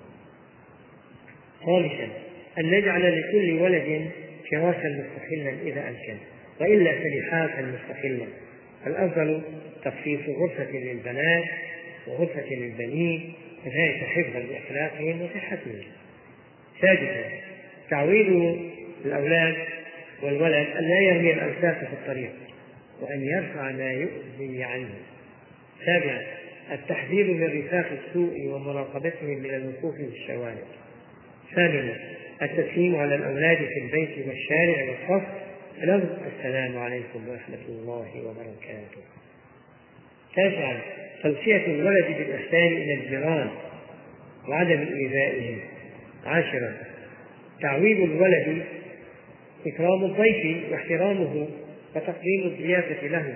خامسا أن نجعل لكل ولد فراشا مستقلا إذا أمكن، وإلا فلحافا مستقلا. الأفضل تخصيص غرفة للبنات وغرفة للبنين، كذلك حفظا لأخلاقهم وصحتهم. سادسا تعويد الأولاد والولد أن لا يرمي الأوساخ في الطريق، وأن يرفع ما يؤذي عنه. سابعا التحذير من رفاق السوء ومراقبتهم من الوقوف في الشوارع. ثامنا التسليم على الأولاد في البيت والشارع والصف لفظ السلام عليكم ورحمة الله وبركاته. تاسعا توصية الولد بالإحسان إلى الجيران وعدم إيذائهم. عاشرا تعويد الولد إكرام الضيف واحترامه وتقديم الضيافة له.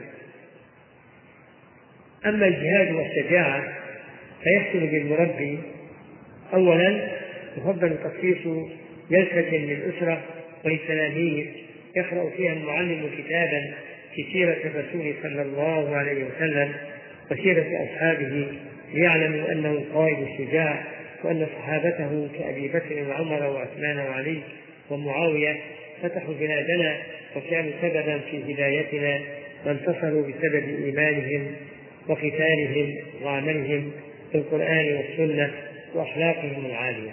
أما الجهاد والشجاعة فيحسن بالمربي: أولا يفضل تخصيص جلسة للأسرة وللتلاميذ يقرأ فيها المعلم كتابا في سيرة الرسول صلى الله عليه وسلم وسيرة أصحابه، ليعلموا أنه قائد شجاع، وأن صحابته كأبي بكر وعمر وعثمان وعلي ومعاوية فتحوا بلادنا وكانوا سببا في هدايتنا، وانتصروا بسبب إيمانهم وقتالهم وعملهم في القرآن والسنة وأخلاقهم العالية.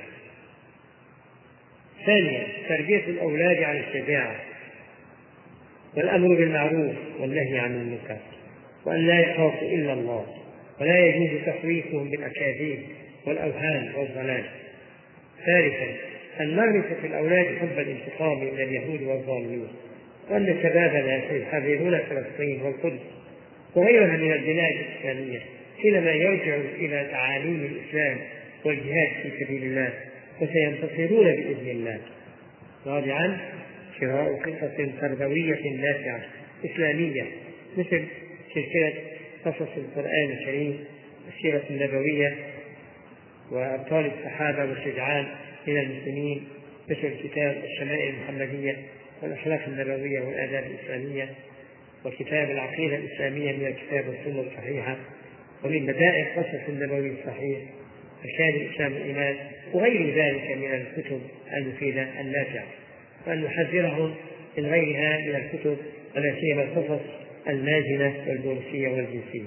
ثانيا تربية الأولاد على الشجاعة والأمر بالمعروف والنهي عن المنكر، وأن لا يخافوا إلا الله، ولا يجوز تخويفهم بالأكاذيب والأوهام والضلال. ثالثا أن نغرس في الأولاد حب الانتقام من اليهود والظالمين، وأن شبابنا سيحررون فلسطين والقدس وغيرها من البلاد الإسلامية حينما يرجعوا إلى تعاليم الإسلام والجهاد في سبيل الله، وسينتصرون بإذن الله. رابعا شراء قصص تربوية نافعة إسلامية مثل سلسلة قصص القرآن الكريم والسيرة النبوية وأبطال الصحابة والشجعان من المسلمين، مثل كتاب الشمائل المحمدية والأخلاق النبوية والآداب الإسلامية، وكتاب العقيدة الإسلامية من الكتاب والسنة الصحيحة، ومن بدائع قصص النبوي الصحيح أركان الإسلام الإيمان، وغير ذلك من الكتب المفيدة النافعة، وأن نحذرهم من غيرها من الكتب ولا سيما القصص الماجنة والبوليسية والجنسية.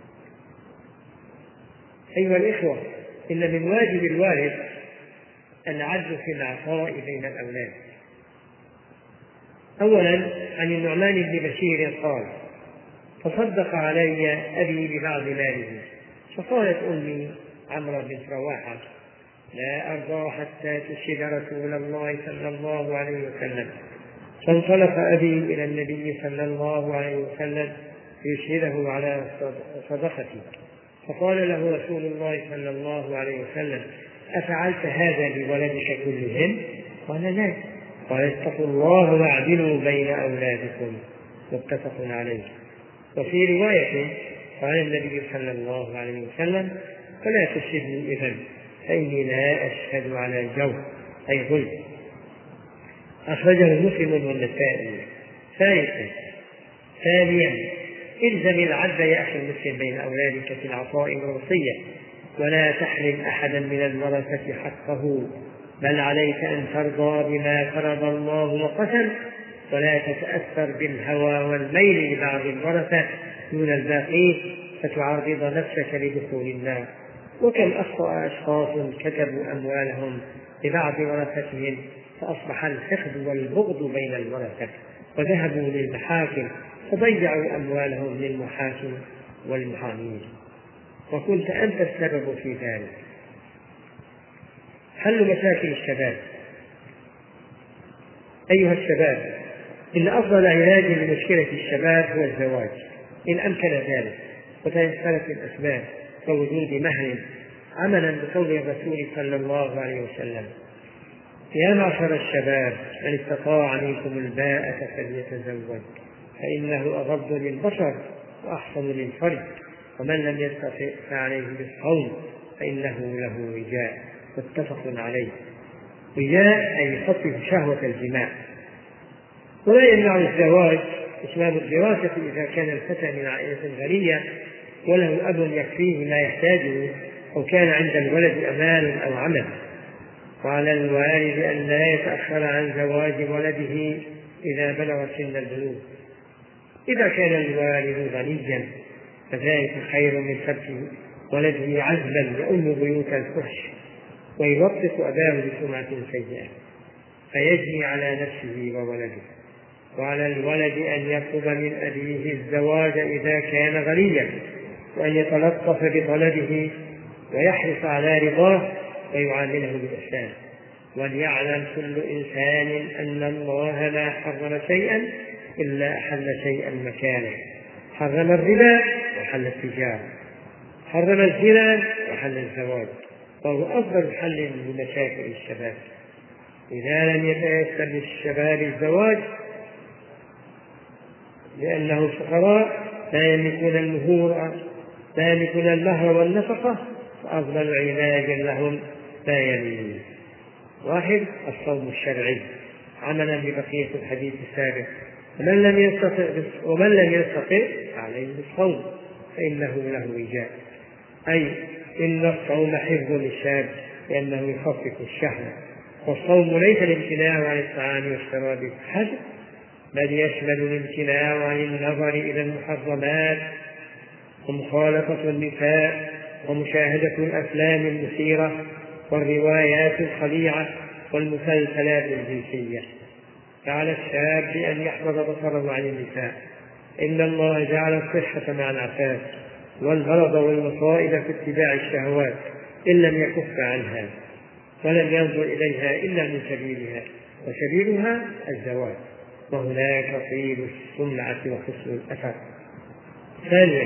أيها الإخوة، إن من واجب الوالد العدل في العطاء بين الأولاد. أولا عن النعمان بن بشير قال: تصدق علي أبي ببعض ماله، فقالت أمي عمرو بنت رواحة: لا أرضى حتى تشهد رسول الله صلى الله عليه وسلم. فانطلق أبي إلى النبي صلى الله عليه وسلم ليشهده على صدقتي، فقال له رسول الله صلى الله عليه وسلم: أفعلت هذا بولدك كلهم؟ قال: لا. قال: اتقوا الله واعدلوا بين أولادكم. متفق عليه. وفي رواية قال النبي صلى الله عليه وسلم: فلا تشهدني إذن، فإني لا أشهد على جور أي ظلم. أخرجه مسلم والنسائي. ثانيا الزم العدل يا أخي المسلم بين أولادك في العطاء والوصية، ولا تحرم أحدا من الورثة حقه، بل عليك أن ترضى بما فرض الله وقسم، ولا تتأثر بالهوى والميل لبعض الورثة دون الباقين فتعرض نفسك لدخول النار. وكم أخطأ أشخاص كتبوا أموالهم لبعض ورثتهم فأصبح الحقد والبغض بين الورثة، وذهبوا للمحاكم فضيعوا أموالهم للمحاكم والمحامين، وكنت أنت السبب في ذلك. حل مشاكل الشباب. أيها الشباب، إن أفضل علاج لمشكلة الشباب هو الزواج إن أمكن ذلك وتيسرت الأسباب كوجود مهر، عملا بقول الرسول صلى الله عليه وسلم: يا معشر الشباب من استطاع منكم الباءة فليتزوج فإنه أغض للبصر وأحسن للفرج، ومن لم يستطع فعليه بالصوم فإنه له وجاء. متفق عليه. وجاء أي يخفف شهوة الجماع. ولا يمنع الزواج إتمام الدراسة إذا كان الفتى من عائلة غنية وله أب يكفيه ما يحتاجه، أو كان عند الولد أمال أو عمل. وعلى الوالد أن لا يتأخر عن زواج ولده إذا بلغ سن البلوغ. إذا كان الوالد غنيا فذلك خير من ترك ولده عزلا يؤم بيوت الفحش ويوثق أباه بسمعة سيئة فيجني على نفسه وولده. وعلى الولد أن يطلب من أبيه الزواج إذا كان غنيا، وأن يتلطف بطلبه ويحرص على رضاه ويعامله بإحسان. وليعلم كل إنسان أن الله ما حرم شيئا إلا أحل شيئا مكانه. حرم الربا وحل التجارة، حرم الزنا وحل الزواج، وهو أفضل حل لمشاكل الشباب. إذا لم يتيسر للشباب الزواج لأنهم فقراء لا يملكون المهر والنفقة، فأفضل علاج لهم لا يلي: 1. الصوم الشرعي عملا ببقية الحديث السابق، ومن لم يستطع عليه بالصوم فإنه له وجاء. أي إن الصوم حفظ للشاب لأنه يخفف الشهوة. والصوم ليس الامتناع عن الطعام والشراب فحسب، بل يشمل الامتناع عن النظر إلى المحرمات ومخالطة النساء ومشاهدة الأفلام المثيرة والروايات الخليعة والمسلسلات الجنسية. فعلى الشاب أن يحفظ بصره عن النساء. إن الله جعل الصحة مع العفاف والغرض والمصائب في اتباع الشهوات إن لم يكف عنها ولم ينظر إليها إلا من سبيلها، وسبيلها الزواج، وهناك طيب السمعة وحسن الأثر. 2.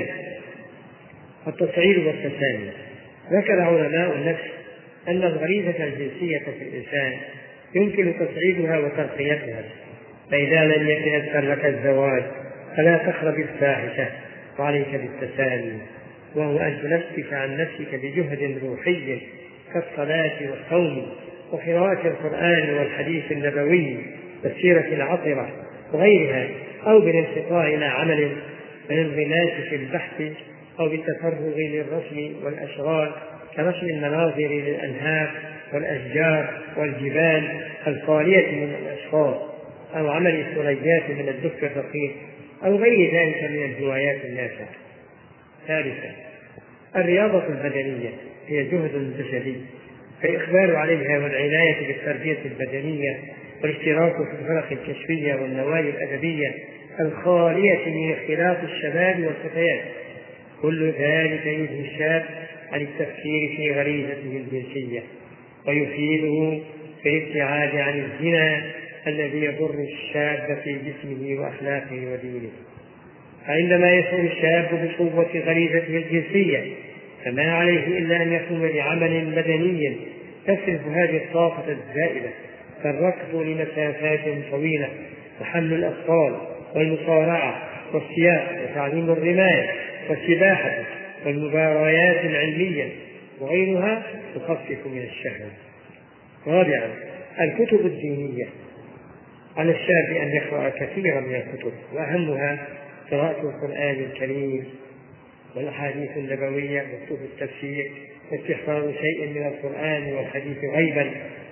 التصعيد والتسامي. ذكر علماء النفس أن الغريزة الجنسية في الإنسان يمكن تصعيدها وترقيتها، فإذا لم يتيسر لك الزواج فلا تقرب الفاحشة، وعليك بالتسامي، وهو أن تنفس عن نفسك بجهد روحي كالصلاة والصوم وقراءة القرآن والحديث النبوي والسيرة العطرة وغيرها، أو بالانقطاع إلى عمل بالانغماس في البحث، أو بالتفرغ للرسم والأشغال كرسم المناظر للأنهار والأشجار والجبال الخالية من الأشخاص، أو عمل الثريات من الدف الرقيق، أو غير ذلك من الهوايات النافعة. 3. الرياضة البدنية هي جهد جسدي، فالإقبال عليها والعناية بالتربية البدنية والاشتراك في الفرق الكشفية والنوادي الأدبية الخالية من اختلاط الشباب والفتيات، كل ذلك يلهي الشاب عن التفكير في غريزته الجنسية ويفيده في الابتعاد عن الزنا الذي يضر الشاب في جسمه وأخلاقه ودينه. فعندما يشعر الشاب بقوة غريزته الجنسية فما عليه إلا أن يقوم بعمل بدني تصرف هذه الطاقة الزائدة، كالركض لمسافات طويلة وحمل الأثقال والمصارعة والسياق وتعليم الرماية والسباحة والمباريات العلمية وغيرها تخفف من الشهوة. 4. الكتب الدينية. على الشاب أن يقرأ كثيرا من الكتب، وأهمها قراءة القرآن الكريم والأحاديث النبوية وكتب التفسير، واستحضار شيء من القرآن والحديث غيبا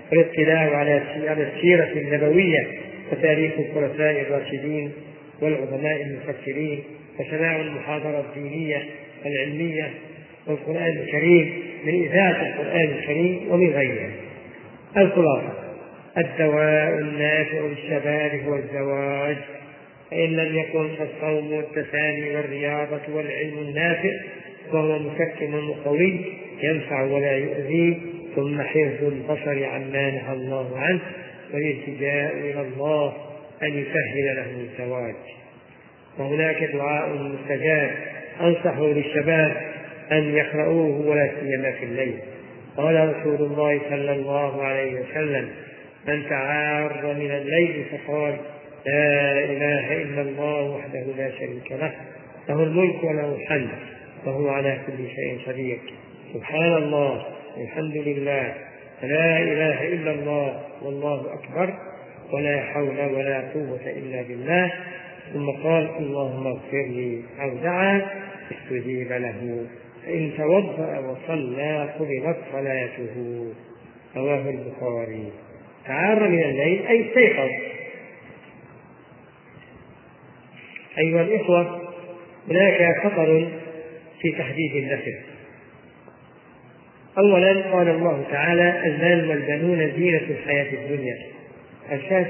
والاطلاع على السيرة النبوية وتاريخ الخلفاء الراشدين والعظماء المفكرين، وسماع المحاضرة الدينية العلمية والقرآن الكريم من إذاعة القرآن الكريم ومن غيرها. الخلاصة: الدواء النافع للشباب هو الزواج، فإن لم يكن فالصوم والتسامي والرياضة والعلم النافع، وهو مسكن وقوي ينفع ولا يؤذي، ثم حفظ البصر عما نهى الله عنه، والالتجاء إلى الله أن يسهل له الزواج. وهناك دعاء مستجاب أنصح للشباب أن يقرؤوه ولا سيما في الليل. قال رسول الله صلى الله عليه وسلم: من تعار من الليل فقال لا إله إلا الله وحده لا شريك له، له الملك وله الحمد وهو على كل شيء قدير، سبحان الله والحمد لله لا إله إلا الله والله أكبر ولا حول ولا قوة إلا بالله، ثم قال اللهم اغفر لي، أو دعا استجيب له، فإن توضأ وصلى قبلت صلاته. رواه البخاري. تعار من الليل أي استيقظ. أيها الإخوة، هناك خطر في تحديد النسل. أولا قال الله تعالى: المال والبنون زينة الحياة الدنيا. الشاهد: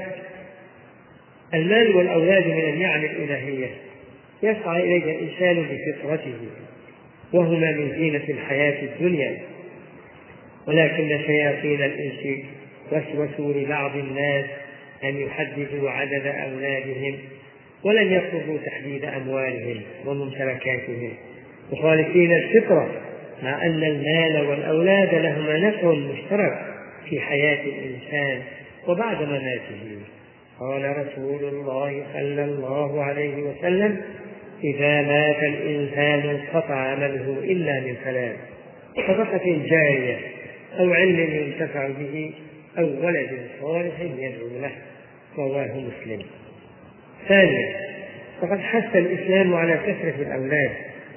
المال والأولاد من النعم الإلهية يسعى إليها الإنسان بفطرته، وهما من زينة الحياة الدنيا، ولكن شياطين الإنس وسوسوا لبعض الناس أن يحددوا عدد أولادهم، ولم يطلبوا تحديد أموالهم وممتلكاتهم، مخالفين الفطرة، مع أن المال والأولاد لهما نفع مشترك في حياة الإنسان وبعد مماته. قال رسول الله صلى الله عليه وسلم: إذا مات الإنسان انقطع عمله إلا من ثلاث: صدقة جارية، أو علم ينتفع به، أو ولد صالح يدعو له. رواه مسلم. ثانيا: فقد حث الإسلام على كثرة الأولاد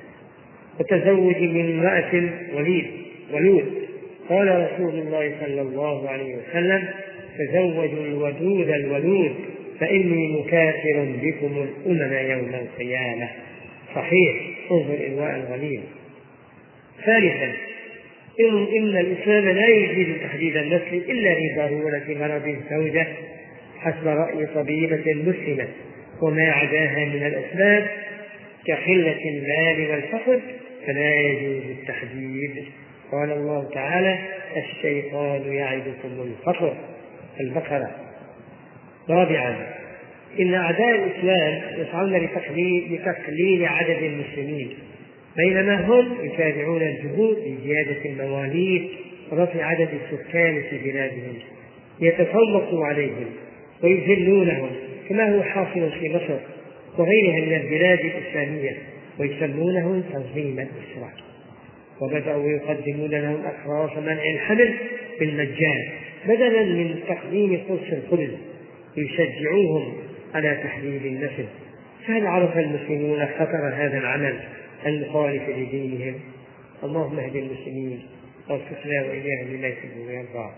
وتزوج من امرأة ولود. قال رسول الله صلى الله عليه وسلم: تزوجوا الودود الولود فإني مكاثر بكم الأمم يوم القيامة. صحيح، انظر إرواء الغليل. ثالثا: إن الإسلام لا يجيز تحديد النسل إلا لضرورة مرض الزوجة حسب رأي طبيبة مسلمة، وما عداها من الأسباب كقلة المال والفقر فلا يجوز التحديد. قال الله تعالى: الشيطان يعدكم الفقر. البقرة. رابعا: إن أعداء الإسلام يسعون لتقليل عدد المسلمين، بينما هم يتابعون الجهود لزيادة المواليد ورفع عدد السكان في بلادهم، يتفوقوا عليهم ويذلونهم، كما هو حاصل في مصر وغيرها من البلاد الإسلامية، ويسمونهم تنظيم الإسراء، وبدأوا يقدمون لهم أقراص منع الحمل بالمجان بدلا من تقديم قرص الخبز، يشجعوهم على تحديد النسل. فهل عرف المسلمون خطر هذا العمل المخالف لدينهم؟ اللهم اهد المسلمين وارزقنا وإياهم لما يحب ويرضى.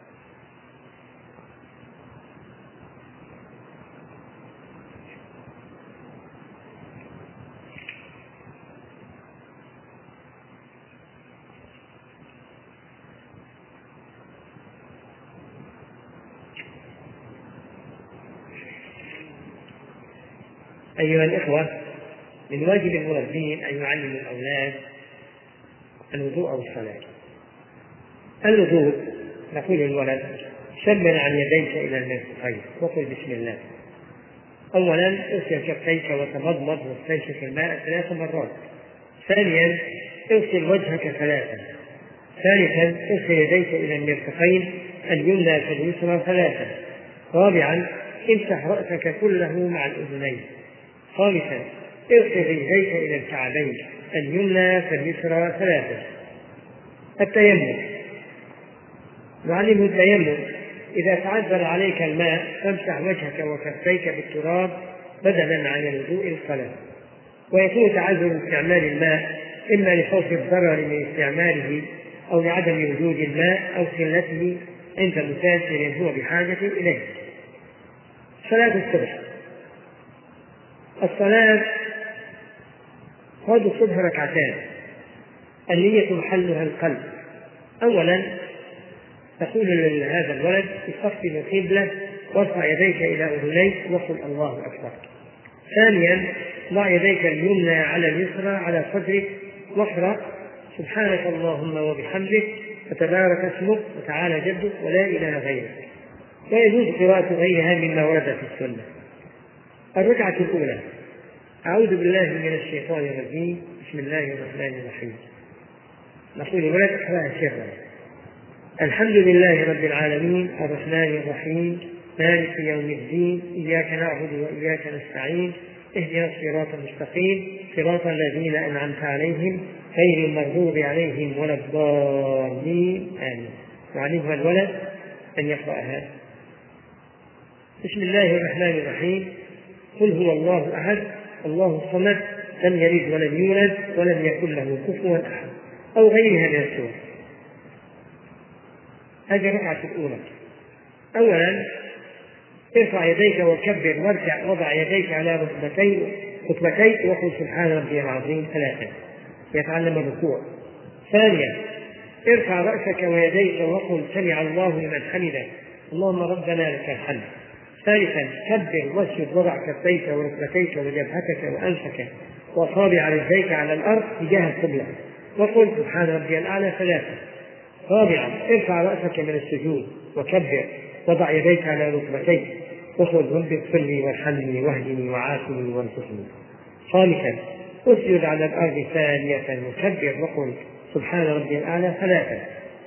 أيها الإخوة، من واجب المربين أن يعلموا الأولاد الوضوء والصلاة. الوضوء: نقول للولد: شمل عن يديك إلى المرفقين وقل بسم الله. أولا اغسل كفيك وتمضمض واستنشق الماء 3 مرات. ثانيا اغسل وجهك 3. ثالثا اغسل يديك إلى المرفقين اليمنى فاليسرى 3. رابعا امسح رأسك كله مع الأذنين. خامسا اغسل رجليك إلى الكعبين اليمنى فاليسرى 3. التيمم: نعلم التيمم: إذا تعذر عليك الماء فامسح وجهك وكفيك بالتراب بدلا عن الوضوء الصلاة. ويكون تعذر استعمال الماء إما لخوف الضرر من استعماله، أو لعدم وجود الماء أو قلته، عند مسافر هو بحاجة إليه. صلاة الصبح. الصلاة فرض الصبح ركعتان، النية محلها القلب. أولا تقول لهذا الولد استقبل القبلة وارفع يديك إلى أذنيك وقل الله أكبر. ثانيا ضع يديك اليمنى على اليسرى على صدرك واقرأ سبحانك اللهم وبحمدك وتبارك اسمك وتعالى جدك ولا إله غيرك. لا يجوز قراءة غيرها مما ورد في السنة. الركعة الأولى: أعوذ بالله من الشيطان الرجيم، بسم الله الرحمن الرحيم. نقول لك اقرأها سرا: الحمد لله رب العالمين الرحمن الرحيم مالك يوم الدين إياك نعبد وإياك نستعين اهدنا الصراط المستقيم صراط الذين أنعمت عليهم غير المغضوب عليهم ولا الضالين آمين. وعلمها الولد أن يقرأها. بسم الله الرحمن الرحيم: قل هو الله أحد الله الصمد لم يلد ولم يولد ولم يكن له كفوا أحد، أو غيرها من السور. هذه الركعة الأولى. أولا ارفع يديك وكبر وارجع، وضع يديك على ركبتيك وقل سبحان ربي العظيم ثلاثا، يتعلم الركوع. ثانيا ارفع رأسك ويديك وقل سمع الله لمن حمده اللهم ربنا لك الحمد. ثالثا كبر واسجد، وضع كفيك وركبتيك وجبهتك وأنفك وأصابع رجليك على الأرض تجاه القبلة وقل سبحان ربي الأعلى ثلاثا. رابعا ارفع رأسك من السجود وكبر، وضع يديك على ركبتيك وقل رب اغفر لي وارحمني واهدني وعافني وانصرني. خامسا اسجد على الأرض ثانية وكبر وقل سبحان ربي الأعلى ثلاثا.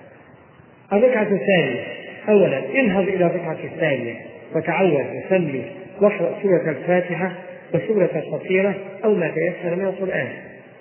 الركعة الثانية: أولا انهض إلى الركعة الثانية وتعوذ وسمي واقرأ سورة الفاتحة وسورة قصيرة أو ما تيسر من القرآن.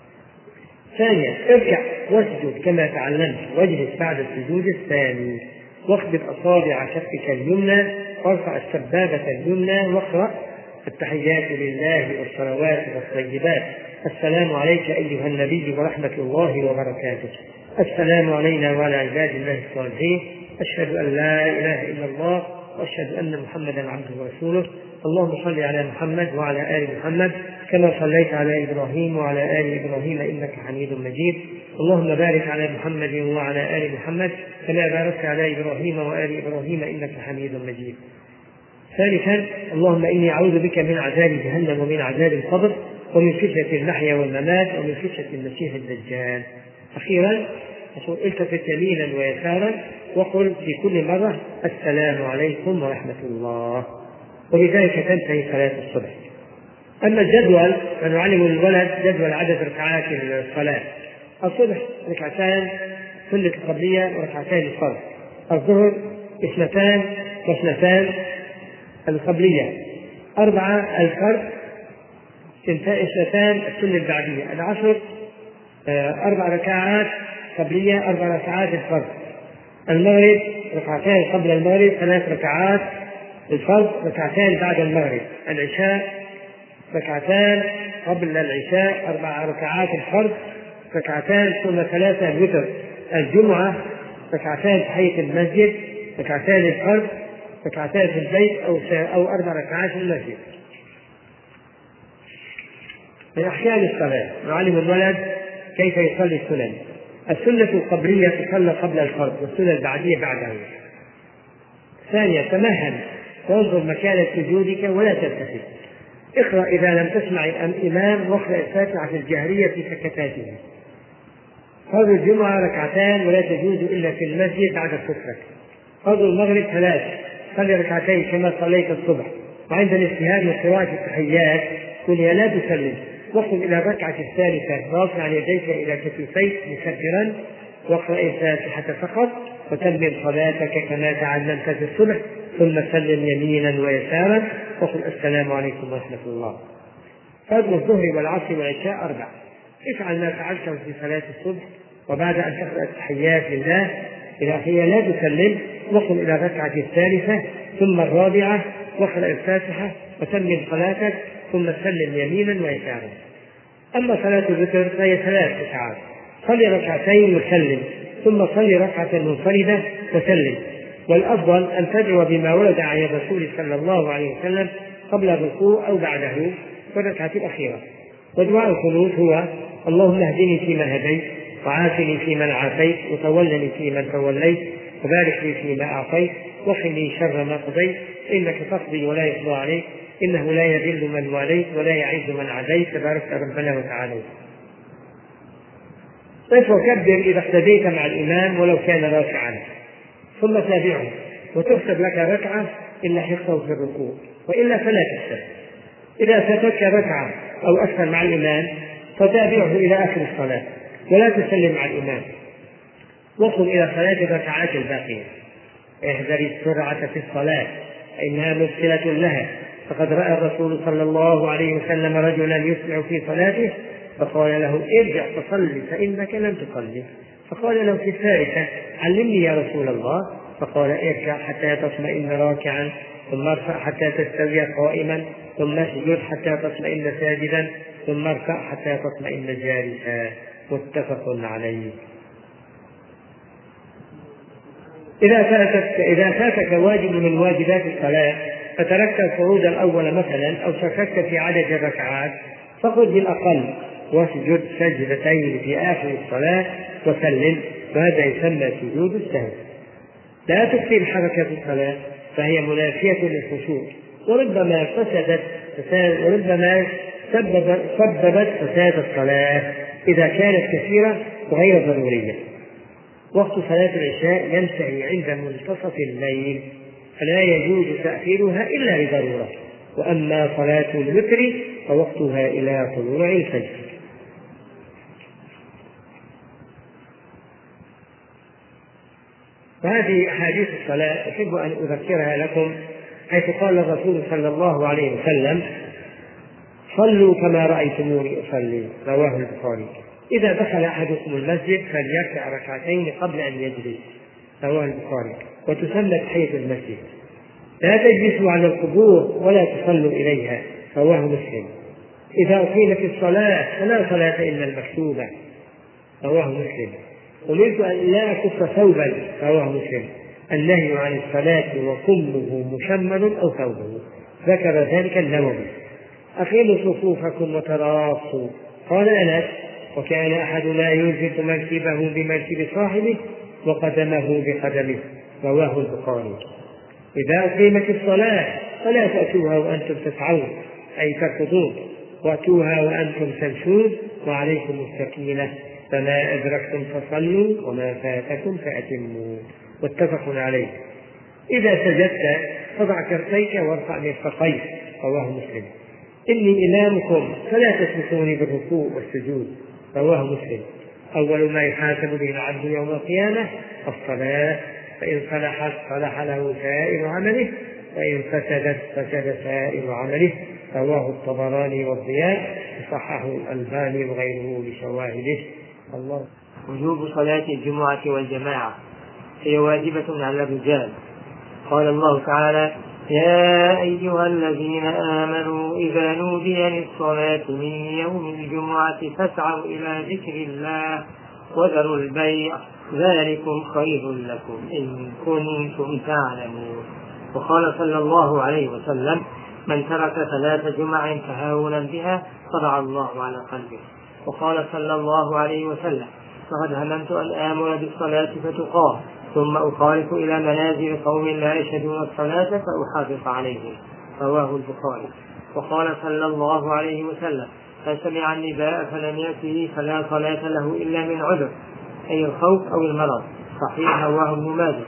ثانيا اركع واسجد كما تعلمت واجلس بعد السجود الثاني واخفض أصابع كفك اليمنى وارفع السبابة اليمنى واقرأ التحيات لله والصلوات والطيبات السلام عليك أيها النبي ورحمة الله وبركاته السلام علينا وعلى عباد الله الصالحين أشهد أن لا إله إلا الله وأشهد أن محمدا عبده ورسوله اللهم صل على محمد وعلى آل محمد كما صليت على إبراهيم وعلى آل إبراهيم إنك حميد مجيد اللهم بارك على محمد وعلى آل محمد كما باركت على إبراهيم وآل إبراهيم إنك حميد مجيد. ثالثا اللهم إني أعوذ بك من عذاب جهنم ومن عذاب القبر ومن فتنة المحيا والممات ومن فتنة المسيح الدجال. أخيرا التفت يمينا ويسارا وقل في كل مرة السلام عليكم ورحمة الله، وبذلك تنتهي صلاة الصبح. أما الجدول فنعلم الولد جدول عدد ركعات الصلاة. الصبح ركعتان سنة قبلية وركعتان الفرض. الظهر اثنتان واثنتان القبلية، 4 الفرض، اثنتان السنة البعدية. العصر 4 ركعات قبلية 4 ركعات الفرض. المغرب ركعتان قبل المغرب 3 ركعات الفرض، ركعتان بعد المغرب. العشاء ركعتان قبل العشاء 4 ركعات الفرض، ركعتان ثم 3 الوتر. الجمعة ركعتان تحية المسجد، ركعتان الفرض، ركعتان في البيت أو 4 ركعات في المسجد. من أحكام الصلاة نعلم الولد كيف يصلي السنن. السنة القبلية تصلى قبل الفرض والسنة البعدية بعده. ثانيا تمهل وانظر مكان سجودك ولا تلتفت. اقرأ إذا لم تسمع الإمام واقرأ الفاتحة في الجهرية في سكتاتها. فرض الجمعة ركعتان ولا تجوز إلا في المسجد بعد الخطبة. فرض المغرب 3 صلي ركعتين كما صليت الصبح، وعند الاجتهاد وقراءة التحيات قل لا تسلم وصل إلى الركعة الثالثة رافعا يديك إلى كتفيك مكبرا واقرأ الفاتحة فقط وتمم صلاتك كما تعلمت في الصبح ثم سلم يمينا ويسارا وقل السلام عليكم ورحمة الله. فرض الظهر والعصر والعشاء 4 افعل ما فعلته في صلاة الصبح، وبعد أن تقرأ التحيات لله إلى آخره لا تسلم وصل إلى الركعة الثالثة ثم الرابعة واقرأ الفاتحة وتمم صلاتك ثم سلم يمينا ويسارا. أما صلاة الوتر فهي 3 ركعات، صلي ركعتين وسلم ثم صلي ركعة منفردة وسلم والأفضل أن تدعو بما ورد عن الرسول صلى الله عليه وسلم قبل الركوع أو بعده في الركعة الأخيرة. ودعاء القنوت هو: اللهم اهدني فيمن هديت، وعافني فيمن عافيت، وتولني فيمن توليت، وبارك لي فيما أعطيت، وقني شر ما قضيت، إنك تقضي ولا يقضى عليك، إنه لا يذل من واليت ولا يعز من عاديت، تبارك ربنا وتعالى. وكبر إذا اقتديت مع الإمام ولو كان راكعا، ثم تابعه وتحسب لك ركعة إن لحقته في الركوع، وإلا فلا تحسب. إذا فاتتك ركعة أو أكثر مع الإمام فتابعه إلى آخر الصلاة ولا تسلم مع الإمام، وقم إلى صلاة الركعات الباقية. احذر السرعة في الصلاة فإنها مبطلة لها، فقد رأى الرسول صلى الله عليه وسلم رجلا يسمع في صلاته فقال له: ارجع فصلي فإنك لم تصلي. فقال له في الثالثة: علمني يا رسول الله. فقال: ارجع حتى تطمئن راكعا، ثم ارفع حتى تستوي قائما، ثم اسجد حتى تطمئن ساجدا، ثم ارفع حتى تطمئن جالسا. متفق عليه. إذا فاتك واجب من واجبات الصلاة فتركت الفروض الأول مثلا أو شككت في عدد الركعات فخذ بالأقل واسجد سجدتين في آخر الصلاة وسلم، وهذا يسمى سجود السهو. لا تكثر حركة الصلاة فهي منافية للخشوع، وربما سببت فساد الصلاة إذا كانت كثيرة وغير ضرورية. وقت صلاة العشاء ينتهي عند منتصف الليل، فلا يجوز تأخيرها إلا لضرورة، وأما صلاة الوتر فوقتها إلى طلوع الفجر. وهذه أحاديث الصلاة أحب أن أذكرها لكم، حيث قال الرسول صلى الله عليه وسلم: صلوا كما رأيتموني أصلي، رواه البخاري. إذا دخل أحدكم المسجد فليركع ركعتين قبل أن يجلس، رواه البخاري. وتسمى تحية المسجد. لا تجلسوا على القبور ولا تصلوا إليها، رواه مسلم. إذا أقيمت الصلاة فلا صلاة إلا المكتوبة، رواه مسلم. أمرت أن لا أكف ثوبا، رواه مسلم. النهي عن الصلاة وكله مشمل أو ثوبه، ذكر ذلك النووي. أقيموا صفوفكم وتراصوا، قال أنس: وكان أحدنا يلزق مركبه بمركب صاحبه وقدمه بقدمه، رواه البخاري. إذا أقيمت الصلاة فلا تأتوها وأنتم تسعون أي تركضون، وأتوها وأنتم تمشون، وعليكم السكينة، فما أدركتم فصلوا وما فاتكم فأتموا، متفق عليه. إذا سجدت فضع كفيك وارفع مرفقيك، رواه مسلم. إني إمامكم فلا تسبقوني بالركوع والسجود، رواه مسلم. أول ما يحاسب به العبد يوم القيامة الصلاة، فإن صلحت صلح له سائر عمله، وإن فسدت فسد سائر عمله، رواه الطبراني والضياء، صححه الألباني وغيره بشواهده. الله. وجوب صلاة الجمعة والجماعة هي واجبة على الرجال. قال الله تعالى: يا أيها الذين آمنوا إذا نودي للصلاة من يوم الجمعة فاسعوا إلى ذكر الله وذروا البيع ذلكم خير لكم إن كنتم تعلمون. وقال صلى الله عليه وسلم: من ترك 3 جمع تهاونا بها طبع الله على قلبه. وقال صلى الله عليه وسلم: فقد هممت أن آمر بالصلاة فتقام ثم أخالف إلى منازل قوم لا يشهدون الصلاة فأحافظ عليهم، رواه البخاري. وقال صلى الله عليه وسلم: من سمع النداء فلم يأته فلا صلاة له إلا من عذر، أي الخوف أو المرض، صحيح، رواه ابن ماجه.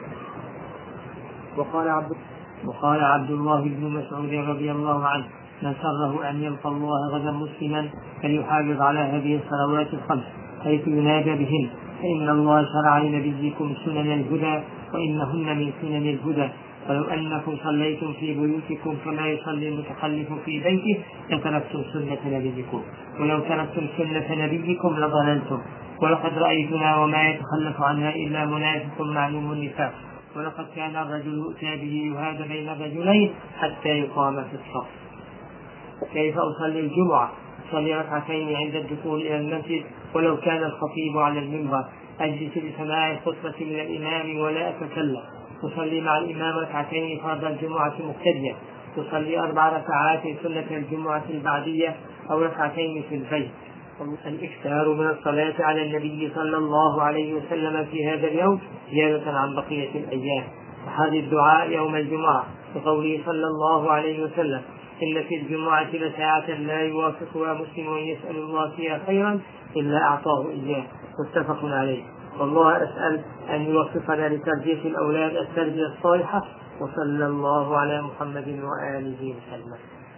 وقال عبد الله بن مسعود رضي الله عنه: من سره أن يلقى الله غدا مسلما فليحافظ على هذه الصلوات الخمس حيث ينادى بهن، فإن الله شرع لنبيكم سنن الهدى وإنهن من سنن الهدى، ولو أنكم صليتم في بيوتكم كما يصلي المتخلف في بيته لتركتم سنة نبيكم، ولو تركتم سنة نبيكم لضللتم، ولقد رأيتنا وما يتخلف عنها إلا منافق معلوم النفاق، ولقد كان الرجل يؤتى به يهاد بين الرجلين حتى يقام في الصف. كيف أصلي الجمعة؟ أصلي ركعتين عند الدخول إلى المسجد ولو كان الخطيب على المنبر، أجلس لسماع الخطبة من الإمام ولا أتكلم، تصلي مع الإمام ركعتين فرض الجمعة مقتدية، تصلي 4 ركعات سنة الجمعة البعدية أو ركعتين في البيت. الإكثار من الصلاة على النبي صلى الله عليه وسلم في هذا اليوم زيادة عن بقية الأيام. وهذا الدعاء يوم الجمعة بقوله صلى الله عليه وسلم: إن في الجمعة لساعة لا يوافقها مسلم يسأل الله فيها خيرا إلا أعطاه إياه. متفق عليه. والله أسأل أن يوفقنا لتربية الأولاد التربية الصالحة، وصلى الله على محمد وآله وسلم.